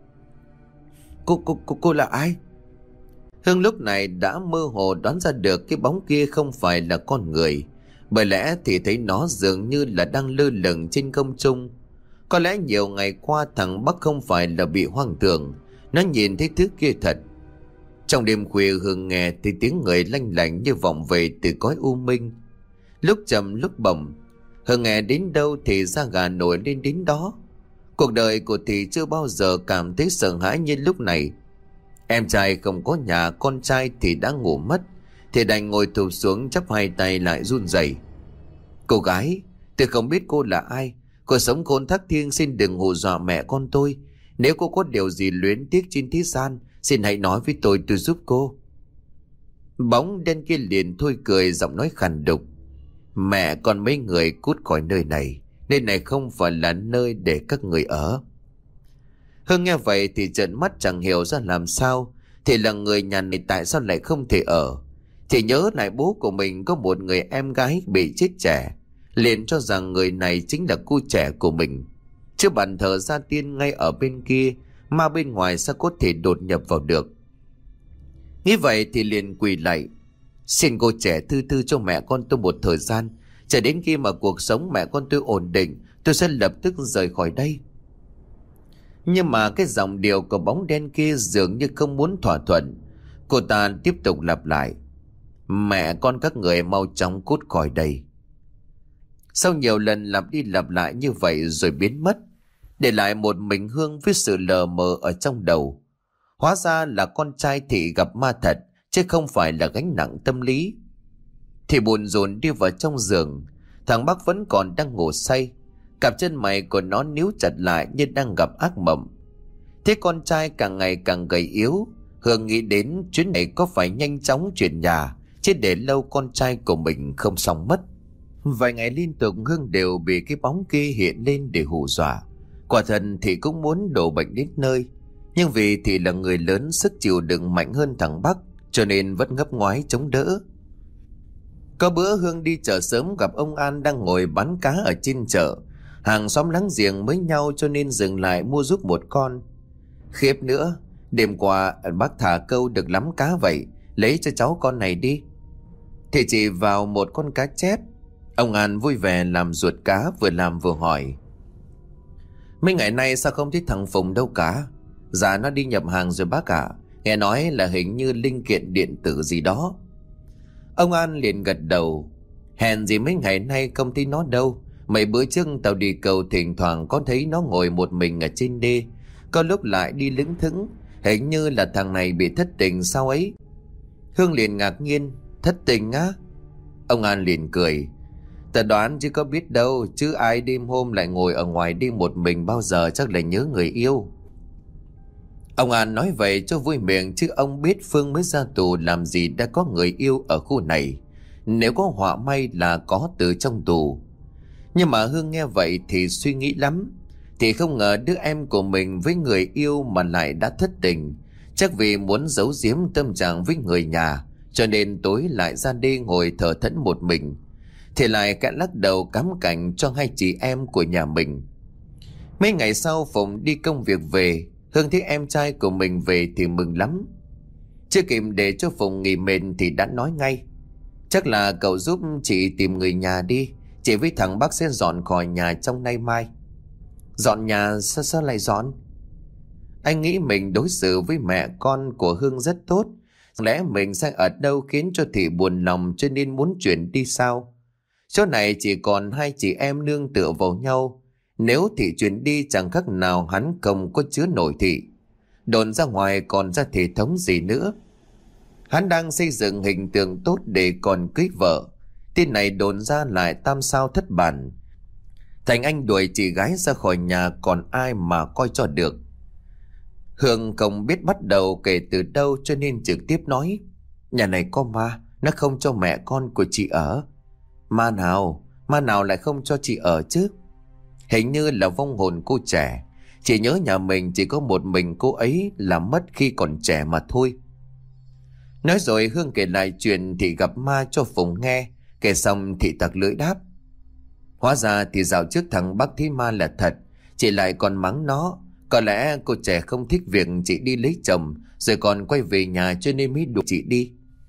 Cô, cô, cô, cô là ai? Hương lúc này đã mơ hồ đoán ra được cái bóng kia không phải là con người. Bởi lẽ thì thấy nó dường như là đang lơ lửng trên không trung. Có lẽ nhiều ngày qua thằng Bắc không phải là bị hoang tưởng, nó nhìn thấy thứ kia thật. Trong đêm khuya Hương nghe thì tiếng người lanh lảnh như vọng về từ cõi u minh, lúc trầm lúc bổng. Hương nghe đến đâu thì da gà nổi lên đến đó. Cuộc đời của thì chưa bao giờ cảm thấy sợ hãi như lúc này. Em trai không có nhà, con trai thì đã ngủ mất, thì đành ngồi thụp xuống chắp hai tay lại run rẩy. Cô gái, tôi không biết cô là ai. Cô sống khôn thác thiêng, xin đừng hù dọa mẹ con tôi. Nếu cô có điều gì luyến tiếc trên thế gian, xin hãy nói với tôi, tôi giúp cô. Bóng đen kia liền thôi cười, giọng nói khàn đục: Mẹ con mấy người cút khỏi nơi này, nơi này không phải là nơi để các người ở. Hương nghe vậy thì trợn mắt chẳng hiểu ra làm sao. Thì là người nhà này tại sao lại không thể ở. Thì nhớ lại bố của mình có một người em gái bị chết trẻ, liền cho rằng người này chính là cô trẻ của mình. Chứ bàn thờ gia tiên ngay ở bên kia, mà bên ngoài sao có thể đột nhập vào được. Nghĩ vậy thì liền quỳ lại: Xin cô trẻ thư thư cho mẹ con tôi một thời gian, chờ đến khi mà cuộc sống mẹ con tôi ổn định, tôi sẽ lập tức rời khỏi đây. Nhưng mà cái giọng điệu của bóng đen kia dường như không muốn thỏa thuận. Cô ta tiếp tục lặp lại: Mẹ con các người mau chóng cút khỏi đây. Sau nhiều lần lặp đi lặp lại như vậy rồi biến mất, để lại một mình Hương với sự lờ mờ ở trong đầu. Hóa ra là con trai Thị gặp ma thật, chứ không phải là gánh nặng tâm lý. Thì buồn rộn đi vào trong giường. Thằng Bắc vẫn còn đang ngủ say, cặp chân mày của nó níu chặt lại như đang gặp ác mộng. Thế con trai càng ngày càng gầy yếu, Hương nghĩ đến chuyến này có phải nhanh chóng chuyển nhà, chứ để lâu con trai của mình không xong mất. Vài ngày liên tục Hương đều bị cái bóng kia hiện lên để hù dọa. Quả thật thì cũng muốn đổ bệnh đến nơi, nhưng vì thì là người lớn, sức chịu đựng mạnh hơn thằng Bắc, cho nên vẫn ngấp ngoái chống đỡ. Có bữa Hương đi chợ sớm gặp ông An đang ngồi bán cá ở trên chợ. Hàng xóm láng giềng với nhau cho nên dừng lại mua giúp một con. Khiếp nữa, đêm qua bác thả câu được lắm cá vậy, lấy cho cháu con này đi. Thì chỉ vào một con cá chép. Ông An vui vẻ làm ruột cá, vừa làm vừa hỏi: Mấy ngày nay sao không thấy thằng Phùng đâu cả? Dạ nó đi nhập hàng rồi bác ạ. Nghe nói là hình như linh kiện điện tử gì đó. Ông An liền gật đầu: Hèn gì mấy ngày nay không thấy nó đâu. Mấy bữa trước tao đi cầu thỉnh thoảng có thấy nó ngồi một mình ở trên đê, có lúc lại đi lững thững, hình như là thằng này bị thất tình sao ấy. Hương liền ngạc nhiên: Thất tình á? Ông An liền cười: Ta đoán chứ có biết đâu, chứ ai đêm hôm lại ngồi ở ngoài đi một mình bao giờ, chắc là nhớ người yêu. Ông An nói vậy cho vui miệng, chứ ông biết Phương mới ra tù làm gì đã có người yêu ở khu này. Nếu có họa may là có từ trong tù. Nhưng mà Hương nghe vậy thì suy nghĩ lắm. Thì không ngờ đứa em của mình với người yêu mà lại đã thất tình. Chắc vì muốn giấu giếm tâm trạng với người nhà, cho nên tối lại ra đi ngồi thở thẫn một mình. Thì lại cả lắc đầu cắm cảnh cho hai chị em của nhà mình. Mấy ngày sau Phụng đi công việc về, Hương thấy em trai của mình về thì mừng lắm. Chưa kịp để cho Phụng nghỉ mệt thì đã nói ngay: Chắc là cậu giúp chị tìm người nhà đi, chị với thằng Bắc sẽ dọn khỏi nhà trong nay mai. Dọn nhà? Sao sao lại dọn? Anh nghĩ mình đối xử với mẹ con của Hương rất tốt, lẽ mình sẽ ở đâu khiến cho Thị buồn lòng cho nên muốn chuyển đi sao? Chỗ này chỉ còn hai chị em nương tựa vào nhau. Nếu Thị chuyển đi chẳng khác nào hắn không có chứa nổi Thị. Đồn ra ngoài còn ra thể thống gì nữa. Hắn đang xây dựng hình tượng tốt để còn cưới vợ. Tin này đồn ra lại tam sao thất bản. Thành anh đuổi chị gái ra khỏi nhà, còn ai mà coi cho được. Hương không biết bắt đầu kể từ đâu cho nên trực tiếp nói: Nhà này có ma, nó không cho mẹ con của chị ở. Ma nào? Ma nào lại không cho chị ở chứ? Hình như là vong hồn cô trẻ. Chị nhớ nhà mình chỉ có một mình cô ấy là mất khi còn trẻ mà thôi. Nói rồi Hương kể lại chuyện Thị gặp ma cho Phụng nghe. Kể xong Thị tặc lưỡi đáp: Hóa ra thì dạo trước thằng Bắc thấy ma là thật. Chị lại còn mắng nó. Có lẽ cô trẻ không thích việc chị đi lấy chồng, rồi còn quay về nhà cho nên mới đuổi chị đi.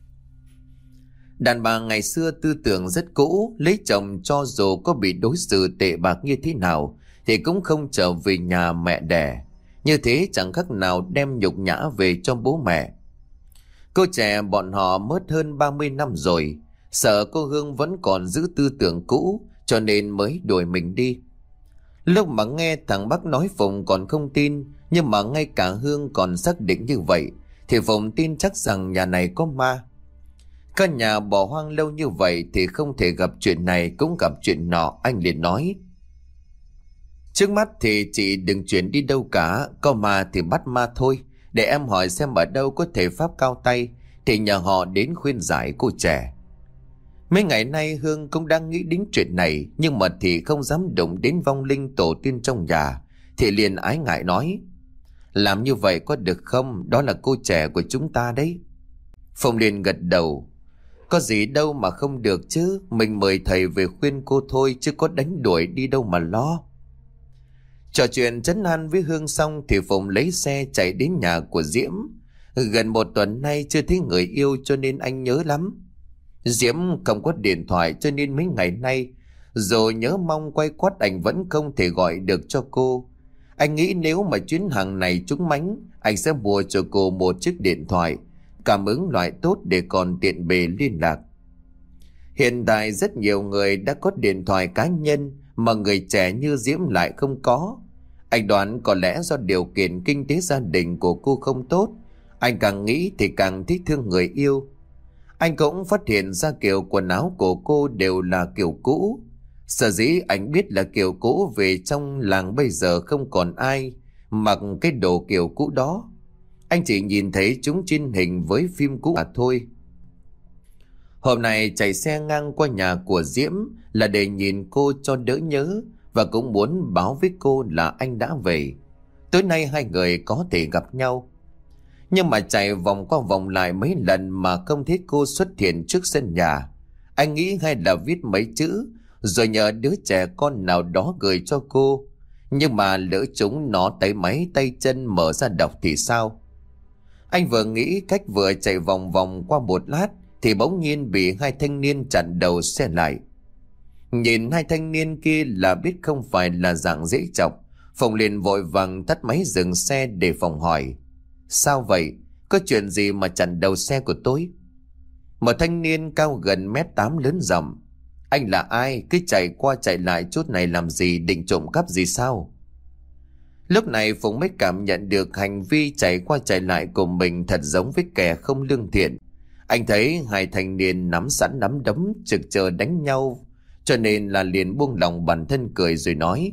Đàn bà ngày xưa tư tưởng rất cũ, lấy chồng cho dù có bị đối xử tệ bạc như thế nào thì cũng không trở về nhà mẹ đẻ. Như thế chẳng khác nào đem nhục nhã về cho bố mẹ. Cô trẻ bọn họ mất hơn ba mươi năm rồi, sợ cô Hương vẫn còn giữ tư tưởng cũ cho nên mới đuổi mình đi. Lúc mà nghe thằng Bắc nói Phụng còn không tin, nhưng mà ngay cả Hương còn xác định như vậy thì Phụng tin chắc rằng nhà này có ma. Căn nhà bỏ hoang lâu như vậy thì không thể gặp chuyện này cũng gặp chuyện nọ. Anh liền nói: Trước mắt thì chị đừng chuyển đi đâu cả, có ma thì bắt ma thôi. Để em hỏi xem ở đâu có thể pháp cao tay thì nhờ họ đến khuyên giải cô trẻ. Mấy ngày nay Hương cũng đang nghĩ đến chuyện này, nhưng mà thì không dám động đến vong linh tổ tiên trong nhà. Thì liền ái ngại nói: Làm như vậy có được không? Đó là cô trẻ của chúng ta đấy. Phong liền gật đầu: Có gì đâu mà không được chứ. Mình mời thầy về khuyên cô thôi, chứ có đánh đuổi đi đâu mà lo. Trò chuyện trấn an với Hương xong thì Phụng lấy xe chạy đến nhà của Diễm. Gần một tuần nay chưa thấy người yêu cho nên anh nhớ lắm. Diễm không có điện thoại cho nên mấy ngày nay dù nhớ mong quay quắt anh vẫn không thể gọi được cho cô. Anh nghĩ nếu mà chuyến hàng này trúng mánh, anh sẽ mua cho cô một chiếc điện thoại cảm ứng loại tốt để còn tiện bề liên lạc. Hiện tại rất nhiều người đã có điện thoại cá nhân mà người trẻ như Diễm lại không có. Anh đoán có lẽ do điều kiện kinh tế gia đình của cô không tốt. Anh càng nghĩ thì càng thích thương người yêu. Anh cũng phát hiện ra kiểu quần áo của cô đều là kiểu cũ. Sở dĩ anh biết là kiểu cũ vì trong làng bây giờ không còn ai mặc cái đồ kiểu cũ đó. Anh chỉ nhìn thấy chúng trên hình với phim cũ mà thôi. Hôm nay chạy xe ngang qua nhà của Diễm là để nhìn cô cho đỡ nhớ, và cũng muốn báo với cô là anh đã về. Tối nay hai người có thể gặp nhau. Nhưng mà chạy vòng qua vòng lại mấy lần mà không thấy cô xuất hiện trước sân nhà. Anh nghĩ hay là viết mấy chữ rồi nhờ đứa trẻ con nào đó gửi cho cô. Nhưng mà lỡ chúng nó tay máy tay chân mở ra đọc thì sao? Anh vừa nghĩ cách vừa chạy vòng vòng qua một lát thì bỗng nhiên bị hai thanh niên chặn đầu xe lại. Nhìn hai thanh niên kia là biết không phải là dạng dễ chọc. Phong liền vội vàng tắt máy dừng xe để phòng hỏi: Sao vậy? Có chuyện gì mà chặn đầu xe của tôi? Một thanh niên cao gần mét tám lớn giọng: Anh là ai? Cứ chạy qua chạy lại chút này làm gì? Định trộm cắp gì sao? Lúc này Phùng mới cảm nhận được hành vi chạy qua chạy lại của mình thật giống với kẻ không lương thiện. Anh thấy hai thanh niên nắm sẵn nắm đấm trực chờ đánh nhau, cho nên là liền buông lòng bản thân cười rồi nói: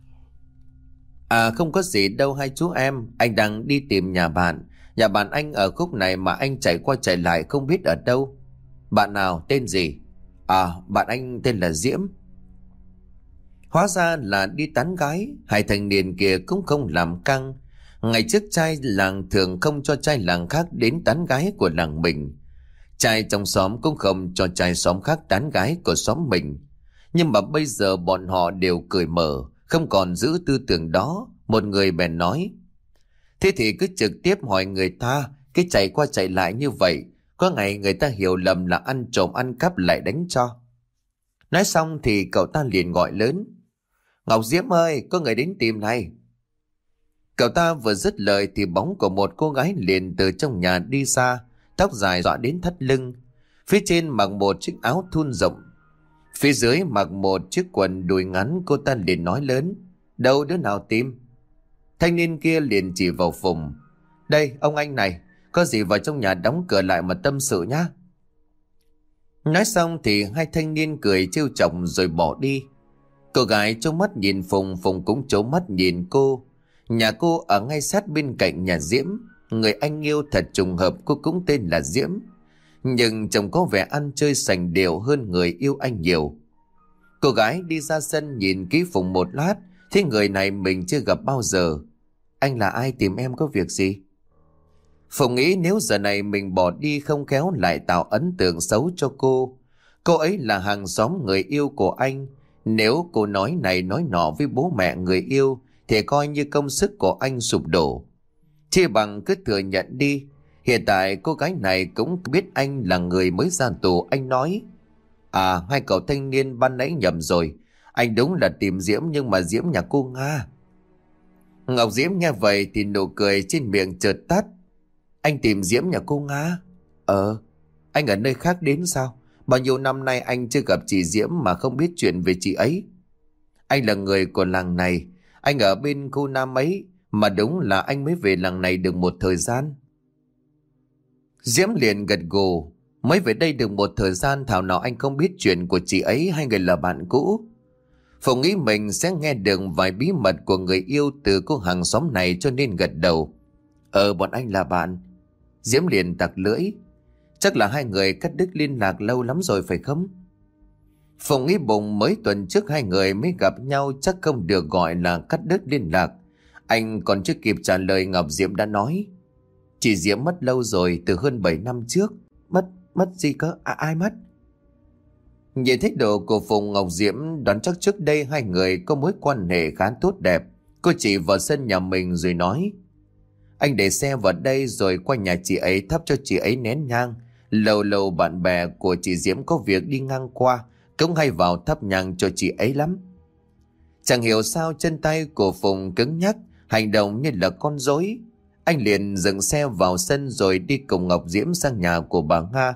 À không có gì đâu hai chú em, anh đang đi tìm nhà bạn. Nhà bạn anh ở khúc này mà anh chạy qua chạy lại không biết ở đâu. Bạn nào, tên gì? À, bạn anh tên là Diễm. Hóa ra là đi tán gái. Hai thanh niên kia cũng không làm căng. Ngày trước trai làng thường không cho trai làng khác đến tán gái của làng mình. Trai trong xóm cũng không cho trai xóm khác tán gái của xóm mình. Nhưng mà bây giờ bọn họ đều cười mở, không còn giữ tư tưởng đó. Một người bèn nói: Thế thì cứ trực tiếp hỏi người ta, cái chạy qua chạy lại như vậy, có ngày người ta hiểu lầm là ăn trộm ăn cắp lại đánh cho. Nói xong thì cậu ta liền gọi lớn: Ngọc Diễm ơi, có người đến tìm này. Cậu ta vừa dứt lời thì bóng của một cô gái liền từ trong nhà đi ra, tóc dài xõa đến thắt lưng. Phía trên mặc một chiếc áo thun rộng, phía dưới mặc một chiếc quần đùi ngắn. Cô ta liền nói lớn: Đâu, đứa nào tìm? Thanh niên kia liền chỉ vào Phùng: Đây, ông anh này, có gì vào trong nhà đóng cửa lại mà tâm sự nhá. Nói xong thì hai thanh niên cười trêu chọc rồi bỏ đi. Cô gái trố mắt nhìn Phùng, Phùng cũng trố mắt nhìn cô. Nhà cô ở ngay sát bên cạnh nhà Diễm. Người anh yêu thật trùng hợp, cô cũng tên là Diễm. Nhưng chồng có vẻ ăn chơi sành điệu hơn người yêu anh nhiều. Cô gái đi ra sân nhìn kỹ Phùng một lát, thấy người này mình chưa gặp bao giờ. Anh là ai, tìm em có việc gì? Phùng nghĩ nếu giờ này mình bỏ đi không khéo lại tạo ấn tượng xấu cho cô. Cô ấy là hàng xóm người yêu của anh. Nếu cô nói này nói nọ với bố mẹ người yêu thì coi như công sức của anh sụp đổ. Chi bằng cứ thừa nhận đi. Hiện tại cô gái này cũng biết anh là người mới ra tù. Anh nói: À, hai cậu thanh niên ban nãy nhầm rồi. Anh đúng là tìm Diễm, nhưng mà Diễm nhà cô Nga. Ngọc Diễm nghe vậy thì nụ cười trên miệng chợt tắt. Anh tìm Diễm nhà cô Nga? Ờ, anh ở nơi khác đến sao? Bao nhiêu năm nay anh chưa gặp chị Diễm mà không biết chuyện về chị ấy. Anh là người của làng này. Anh ở bên khu Nam ấy. Mà đúng là anh mới về làng này được một thời gian. Diễm liền gật gù. Mới về đây được một thời gian, thảo nào anh không biết chuyện của chị ấy, hai người là bạn cũ. Phùng nghĩ mình sẽ nghe được vài bí mật của người yêu từ cô hàng xóm này cho nên gật đầu. Ờ, bọn anh là bạn. Diễm liền tặc lưỡi. Chắc là hai người cắt đứt liên lạc lâu lắm rồi phải không? Phùng nghĩ bụng mới tuần trước hai người mới gặp nhau, chắc không được gọi là cắt đứt liên lạc. Anh còn chưa kịp trả lời Ngọc Diễm đã nói: Chị Diễm mất lâu rồi, từ hơn bảy năm trước. Mất, mất gì cơ? À, ai mất? Nhìn thái độ của Phùng, Ngọc Diễm đoán chắc trước đây hai người có mối quan hệ khá tốt đẹp. Cô chỉ vào sân nhà mình rồi nói: Anh để xe vào đây rồi qua nhà chị ấy thắp cho chị ấy nén nhang. Lâu lâu bạn bè của chị Diễm có việc đi ngang qua cũng hay vào thắp nhang cho chị ấy lắm. Chẳng hiểu sao chân tay của Phùng cứng nhắc, hành động như là con rối. Anh liền dừng xe vào sân rồi đi cùng Ngọc Diễm sang nhà của bà Nga.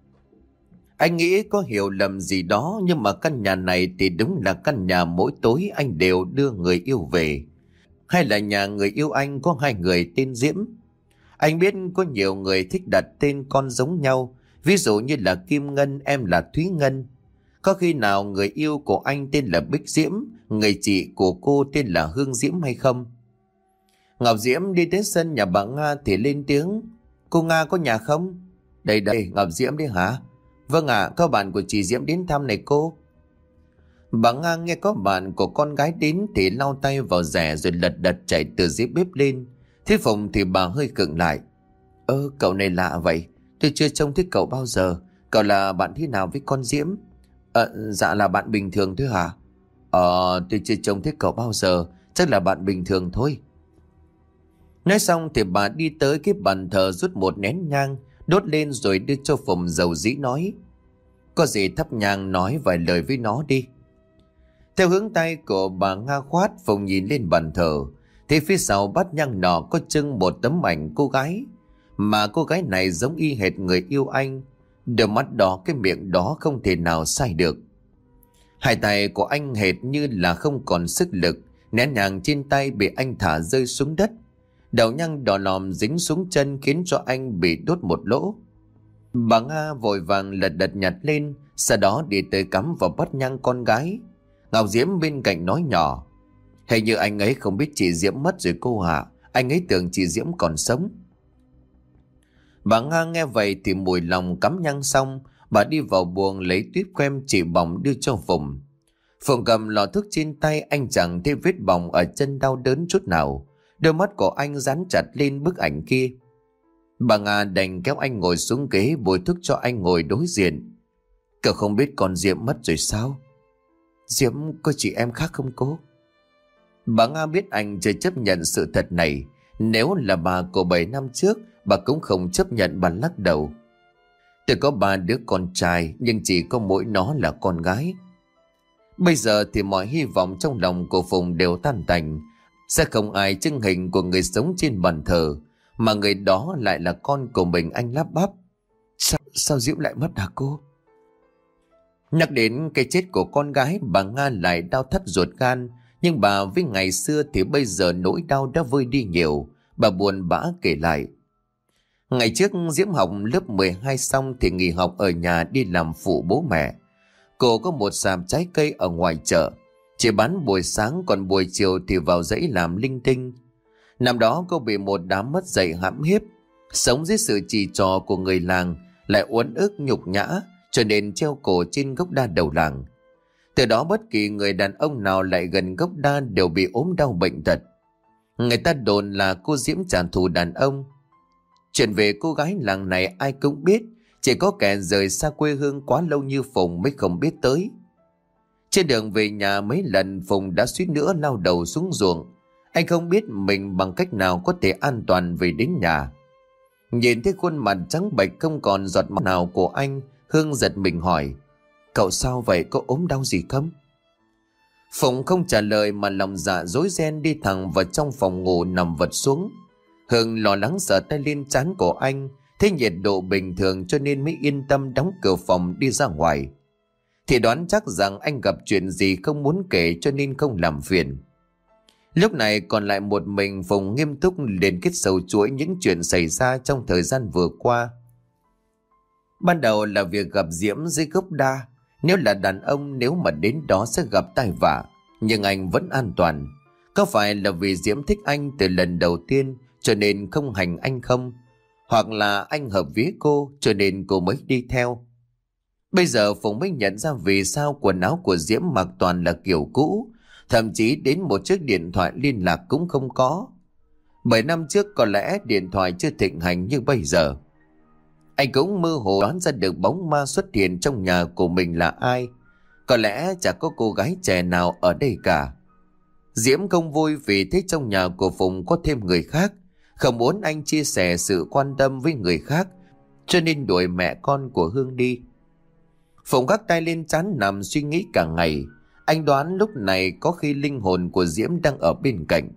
Anh nghĩ có hiểu lầm gì đó, nhưng mà căn nhà này thì đúng là căn nhà mỗi tối anh đều đưa người yêu về. Hay là nhà người yêu anh có hai người tên Diễm. Anh biết có nhiều người thích đặt tên con giống nhau, ví dụ như là Kim Ngân, em là Thúy Ngân. Có khi nào người yêu của anh tên là Bích Diễm, người chị của cô tên là Hương Diễm hay không? Ngọc Diễm đi đến sân nhà bà Nga thì lên tiếng: Cô Nga có nhà không? Đây đây, Ngọc Diễm đấy hả? Vâng ạ, à, có bạn của chị Diễm đến thăm này cô. Bà Nga nghe có bạn của con gái đến thì lau tay vào rẻ rồi lật đật chạy từ dưới bếp lên. Thế Phùng thì bà hơi khựng lại. Ơ, cậu này lạ vậy, tôi chưa trông thấy cậu bao giờ. Cậu là bạn thế nào với con Diễm? Ờ, dạ là bạn bình thường thôi hả? Ờ, tôi chưa trông thấy cậu bao giờ, chắc là bạn bình thường thôi. Nói xong thì bà đi tới cái bàn thờ rút một nén nhang, đốt lên rồi đưa cho Phùng dầu dĩ nói: Có gì thắp nhang nói vài lời với nó đi. Theo hướng tay của bà Nga khoát, Phùng nhìn lên bàn thờ thì phía sau bát nhang nọ có trưng một tấm ảnh cô gái. Mà cô gái này giống y hệt người yêu anh. Đôi mắt đó, cái miệng đó không thể nào sai được. Hai tay của anh hệt như là không còn sức lực, nén nhang trên tay bị anh thả rơi xuống đất. Đầu nhang đỏ lòm dính xuống chân khiến cho anh bị đốt một lỗ. Bà Nga vội vàng lật đật nhặt lên, sau đó đi tới cắm vào bát nhang con gái. Ngọc Diễm bên cạnh nói nhỏ: "Hình như anh ấy không biết chị Diễm mất rồi cô ạ. Anh ấy tưởng chị Diễm còn sống." Bà Nga nghe vậy thì mùi lòng cắm nhang xong, bà đi vào buồng lấy tuyếp kem chỉ bỏng đưa cho Phùng. Phùng cầm lọ thuốc trên tay, anh chẳng thấy vết bỏng ở chân đau đớn chút nào. Đôi mắt của anh dán chặt lên bức ảnh kia. Bà Nga đành kéo anh ngồi xuống ghế, bôi thuốc cho anh ngồi đối diện. "Cậu không biết con Diễm mất rồi sao?" "Diễm có chị em khác không cô?" Bà Nga biết anh chưa chấp nhận sự thật này. Nếu là bà của bảy năm trước, bà cũng không chấp nhận, bà lắc đầu. "Tôi có ba đứa con trai, nhưng chỉ có mỗi nó là con gái." Bây giờ thì mọi hy vọng trong lòng của Phùng đều tan tành. Sẽ không ai trưng hình của người sống trên bàn thờ, mà người đó lại là con của mình. Anh lắp bắp: Sao, sao Diễm lại mất hả cô?" Nhắc đến cái chết của con gái, bà Nga lại đau thắt ruột gan. Nhưng bà với ngày xưa thì bây giờ nỗi đau đã vơi đi nhiều. Bà buồn bã kể lại: "Ngày trước Diễm học lớp mười hai xong thì nghỉ học ở nhà đi làm phụ bố mẹ. Cô có một sạp trái cây ở ngoài chợ, chỉ bán buổi sáng, còn buổi chiều thì vào dãy làm linh tinh. Năm đó cô bị một đám mất dạy hãm hiếp, sống dưới sự chỉ trò của người làng, lại uất ức nhục nhã, cho nên treo cổ trên gốc đa đầu làng. Từ đó bất kỳ người đàn ông nào lại gần gốc đa đều bị ốm đau bệnh tật. Người ta đồn là cô Diễm trả thù đàn ông. Chuyện về cô gái làng này ai cũng biết, chỉ có kẻ rời xa quê hương quá lâu như Phùng mới không biết tới. Trên đường về nhà mấy lần Phùng đã suýt nữa lao đầu xuống ruộng. Anh không biết mình bằng cách nào có thể an toàn về đến nhà. Nhìn thấy khuôn mặt trắng bệch không còn giọt máu nào của anh, Hương giật mình hỏi: "Cậu sao vậy, có ốm đau gì không?" Phùng không trả lời mà lòng dạ rối ren đi thẳng vào trong phòng ngủ nằm vật xuống. Hương lo lắng sờ tay lên trán của anh, thấy nhiệt độ bình thường cho nên mới yên tâm đóng cửa phòng đi ra ngoài. Thì đoán chắc rằng anh gặp chuyện gì không muốn kể cho nên không làm phiền. Lúc này còn lại một mình Phùng nghiêm túc liên kết sâu chuỗi những chuyện xảy ra trong thời gian vừa qua. Ban đầu là việc gặp Diễm dưới gốc đa. Nếu là đàn ông, nếu mà đến đó sẽ gặp tai vạ, nhưng anh vẫn an toàn. Có phải là vì Diễm thích anh từ lần đầu tiên cho nên không hành anh không? Hoặc là anh hợp vía cô cho nên cô mới đi theo? Bây giờ Phùng mới nhận ra vì sao quần áo của Diễm mặc toàn là kiểu cũ, thậm chí đến một chiếc điện thoại liên lạc cũng không có. Bảy năm trước có lẽ điện thoại chưa thịnh hành như bây giờ. Anh cũng mơ hồ đoán ra được bóng ma xuất hiện trong nhà của mình là ai. Có lẽ chả có cô gái trẻ nào ở đây cả. Diễm không vui vì thấy trong nhà của Phùng có thêm người khác, không muốn anh chia sẻ sự quan tâm với người khác, cho nên đuổi mẹ con của Hương đi. Phùng gác tay lên trán nằm suy nghĩ cả ngày. Anh đoán lúc này có khi linh hồn của Diễm đang ở bên cạnh.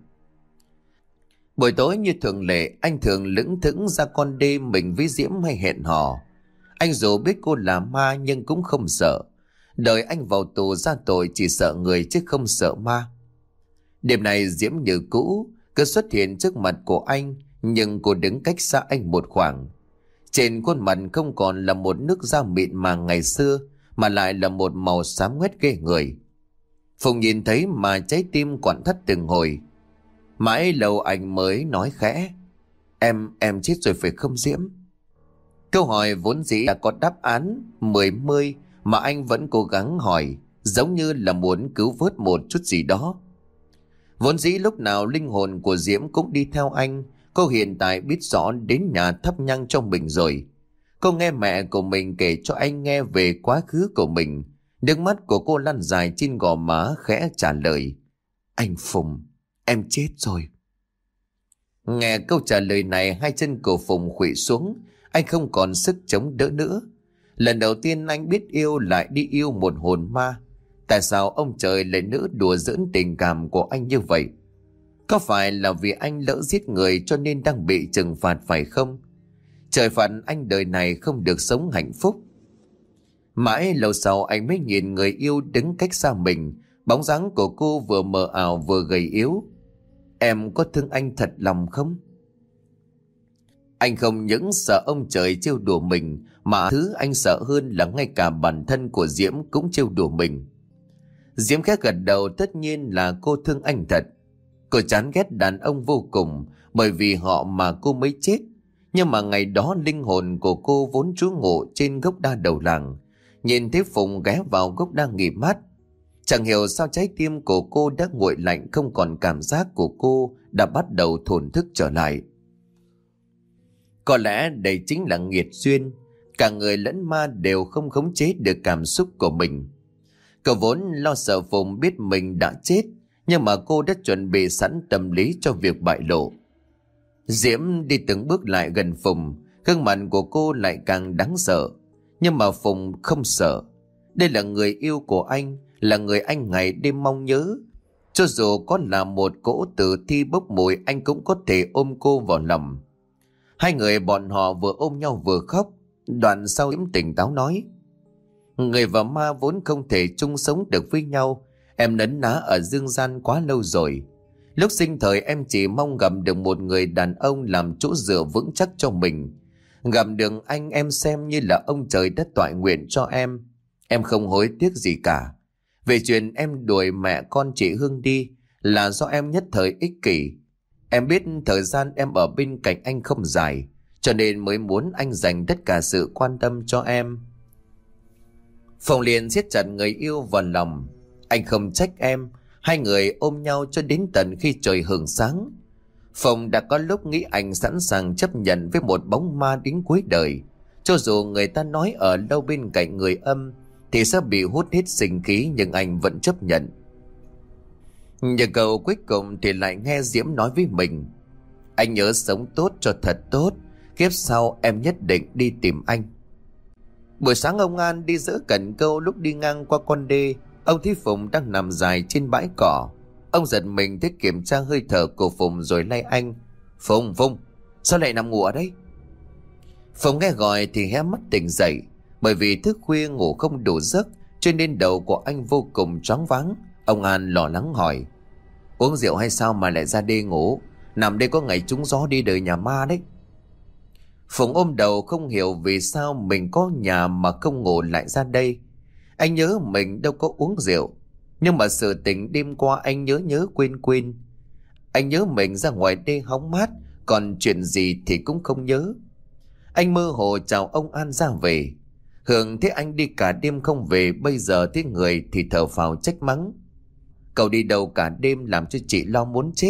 Buổi tối như thường lệ, anh thường lững thững ra con đê mình với Diễm hay hẹn hò. Anh dù biết cô là ma nhưng cũng không sợ. Đời anh vào tù ra tội chỉ sợ người chứ không sợ ma. Đêm này Diễm như cũ cứ xuất hiện trước mặt của anh, nhưng cô đứng cách xa anh một khoảng. Trên khuôn mặt không còn là một nước da mịn màng ngày xưa, mà lại là một màu xám ngoét ghê người. Phùng nhìn thấy mà trái tim quặn thắt từng hồi. Mãi lâu anh mới nói khẽ: Em, em chết rồi phải không Diễm? Câu hỏi vốn dĩ đã có đáp án mười mươi mà anh vẫn cố gắng hỏi, giống như là muốn cứu vớt một chút gì đó. Vốn dĩ lúc nào linh hồn của Diễm cũng đi theo anh. Cô hiện tại biết rõ đến nhà thắp nhang cho mình rồi. Cô nghe mẹ của mình kể cho anh nghe về quá khứ của mình. Nước mắt của cô lăn dài trên gò má khẽ trả lời: Anh Phùng, em chết rồi. Nghe câu trả lời này, hai chân của Phùng khuỵu xuống. Anh không còn sức chống đỡ nữa. Lần đầu tiên anh biết yêu lại đi yêu một hồn ma. Tại sao ông trời lại nỡ đùa giỡn tình cảm của anh như vậy? Có phải là vì anh lỡ giết người cho nên đang bị trừng phạt phải không? Trời phạt anh đời này không được sống hạnh phúc. Mãi lâu sau anh mới nhìn người yêu đứng cách xa mình. Bóng dáng của cô vừa mờ ảo vừa gầy yếu. Em có thương anh thật lòng không? Anh không những sợ ông trời trêu đùa mình, mà thứ anh sợ hơn là ngay cả bản thân của Diễm cũng trêu đùa mình. Diễm khẽ gật đầu, tất nhiên là cô thương anh thật. Cô chán ghét đàn ông vô cùng, bởi vì họ mà cô mới chết. Nhưng mà ngày đó linh hồn của cô vốn trú ngụ trên gốc đa đầu làng. Nhìn thấy Phùng ghé vào gốc đa nghỉ mát, chẳng hiểu sao trái tim của cô đã nguội lạnh, không còn cảm giác của cô đã bắt đầu thổn thức trở lại. Có lẽ đây chính là nghiệt duyên, cả người lẫn ma đều không khống chế được cảm xúc của mình. Cậu vốn lo sợ Phùng biết mình đã chết, nhưng mà cô đã chuẩn bị sẵn tâm lý cho việc bại lộ. Diễm đi từng bước lại gần Phùng, gương mặt của cô lại càng đáng sợ. Nhưng mà Phùng không sợ. Đây là người yêu của anh, là người anh ngày đêm mong nhớ. Cho dù có là một cỗ tử thi bốc mùi, anh cũng có thể ôm cô vào lòng. Hai người bọn họ vừa ôm nhau vừa khóc. Đoạn sau Diễm tỉnh táo nói: người và ma vốn không thể chung sống được với nhau. Em nấn ná ở dương gian quá lâu rồi. Lúc sinh thời em chỉ mong gặp được một người đàn ông làm chỗ dựa vững chắc cho mình. Gặp được anh em xem như là ông trời đã toại nguyện cho em. Em không hối tiếc gì cả. Về chuyện em đuổi mẹ con chị Hương đi là do em nhất thời ích kỷ. Em biết thời gian em ở bên cạnh anh không dài, cho nên mới muốn anh dành tất cả sự quan tâm cho em. Phong liền siết chặt người yêu vào lòng. Anh không trách em. Hai người ôm nhau cho đến tận khi trời hửng sáng. Phong đã có lúc nghĩ anh sẵn sàng chấp nhận với một bóng ma đến cuối đời. Cho dù người ta nói ở đâu bên cạnh người âm thì sẽ bị hút hết sinh khí, nhưng anh vẫn chấp nhận. Nhưng cậu cuối cùng thì lại nghe Diễm nói với mình: anh nhớ sống tốt cho thật tốt, kiếp sau em nhất định đi tìm anh. Buổi sáng ông An đi dỡ cần câu, lúc đi ngang qua con đê, ông thấy Phùng đang nằm dài trên bãi cỏ. Ông giật mình thấy kiểm tra hơi thở của Phùng rồi lay anh: Phùng, Phùng, sao lại nằm ngủ ở đây? Phùng nghe gọi thì hé mắt tỉnh dậy. Bởi vì thức khuya ngủ không đủ giấc cho nên đầu của anh vô cùng choáng váng. Ông An lo lắng hỏi: uống rượu hay sao mà lại ra đê ngủ? Nằm đây có ngày trúng gió đi đời nhà ma đấy. Phùng ôm đầu không hiểu vì sao mình có nhà mà không ngủ lại ra đây. Anh nhớ mình đâu có uống rượu, nhưng mà sự tình đêm qua anh nhớ nhớ quên quên. Anh nhớ mình ra ngoài đê hóng mát, còn chuyện gì thì cũng không nhớ. Anh mơ hồ chào ông An ra về. Hường thấy anh đi cả đêm không về, bây giờ thấy người thì thở phào trách mắng: cậu đi đâu cả đêm làm cho chị lo muốn chết.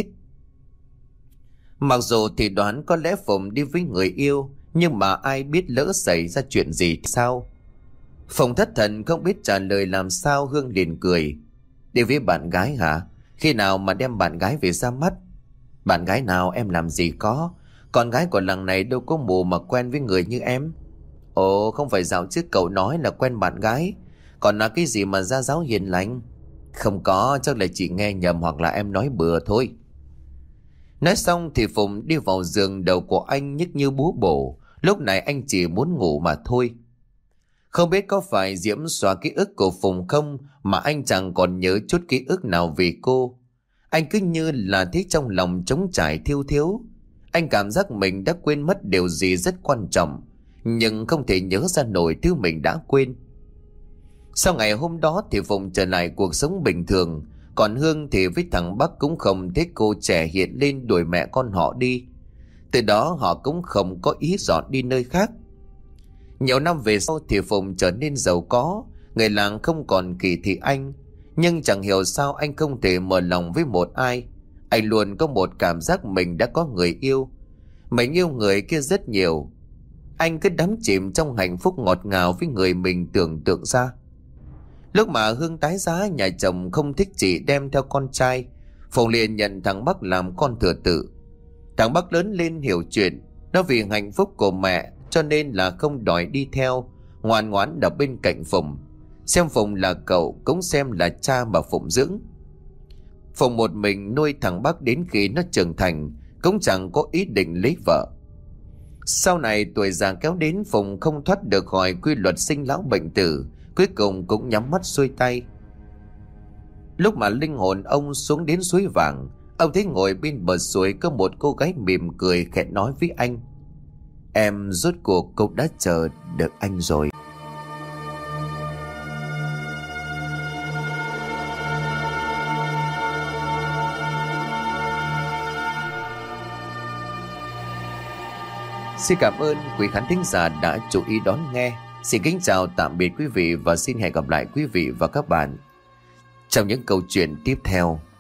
Mặc dù thì đoán có lẽ Phùng đi với người yêu, nhưng mà ai biết lỡ xảy ra chuyện gì thì sao. Phùng thất thần không biết trả lời làm sao. Hương liền cười: đi với bạn gái hả? Khi nào mà đem bạn gái về ra mắt? Bạn gái nào em làm gì có. Con gái của làng này đâu có mù mà quen với người như em. Ồ, không phải dạo trước cậu nói là quen bạn gái, còn là cái gì mà gia giáo hiền lành? Không có, chắc là chị nghe nhầm hoặc là em nói bừa thôi. Nói xong thì Phùng đi vào giường, đầu của anh nhức như búa bổ. Lúc này anh chỉ muốn ngủ mà thôi. Không biết có phải Diễm xóa ký ức của Phùng không mà anh chẳng còn nhớ chút ký ức nào về cô. Anh cứ như là thấy trong lòng trống trải thiêu thiếu. Anh cảm giác mình đã quên mất điều gì rất quan trọng, nhưng không thể nhớ ra nổi thứ mình đã quên. Sau ngày hôm đó thì Phùng trở lại cuộc sống bình thường. Còn Hương thì với thằng Bắc cũng không thấy cô trẻ hiện lên đuổi mẹ con họ đi. Từ đó họ cũng không có ý dọn đi nơi khác. Nhiều năm về sau thì Phùng trở nên giàu có. Người làng không còn kỳ thị anh. Nhưng chẳng hiểu sao anh không thể mở lòng với một ai. Anh luôn có một cảm giác mình đã có người yêu. Mình yêu người kia rất nhiều. Anh cứ đắm chìm trong hạnh phúc ngọt ngào với người mình tưởng tượng ra. Lúc mà Hương tái giá, nhà chồng không thích chị đem theo con trai, Phùng liền nhận thằng Bắc làm con thừa tự. Thằng Bắc lớn lên hiểu chuyện, nó vì hạnh phúc của mẹ cho nên là không đòi đi theo, ngoan ngoãn ở bên cạnh Phùng. Xem Phùng là cậu, cũng xem là cha mà Phùng dưỡng. Phùng một mình nuôi thằng Bắc đến khi nó trưởng thành, cũng chẳng có ý định lấy vợ. Sau này tuổi già kéo đến, Phùng không thoát được khỏi quy luật sinh lão bệnh tử, cuối cùng cũng nhắm mắt xuôi tay. Lúc mà linh hồn ông xuống đến suối vàng, ông thấy ngồi bên bờ suối có một cô gái mỉm cười khẽ nói với anh: "Em rốt cuộc cũng đã chờ được anh rồi." Xin cảm ơn quý khán thính giả đã chú ý đón nghe. Xin kính chào tạm biệt quý vị và xin hẹn gặp lại quý vị và các bạn trong những câu chuyện tiếp theo.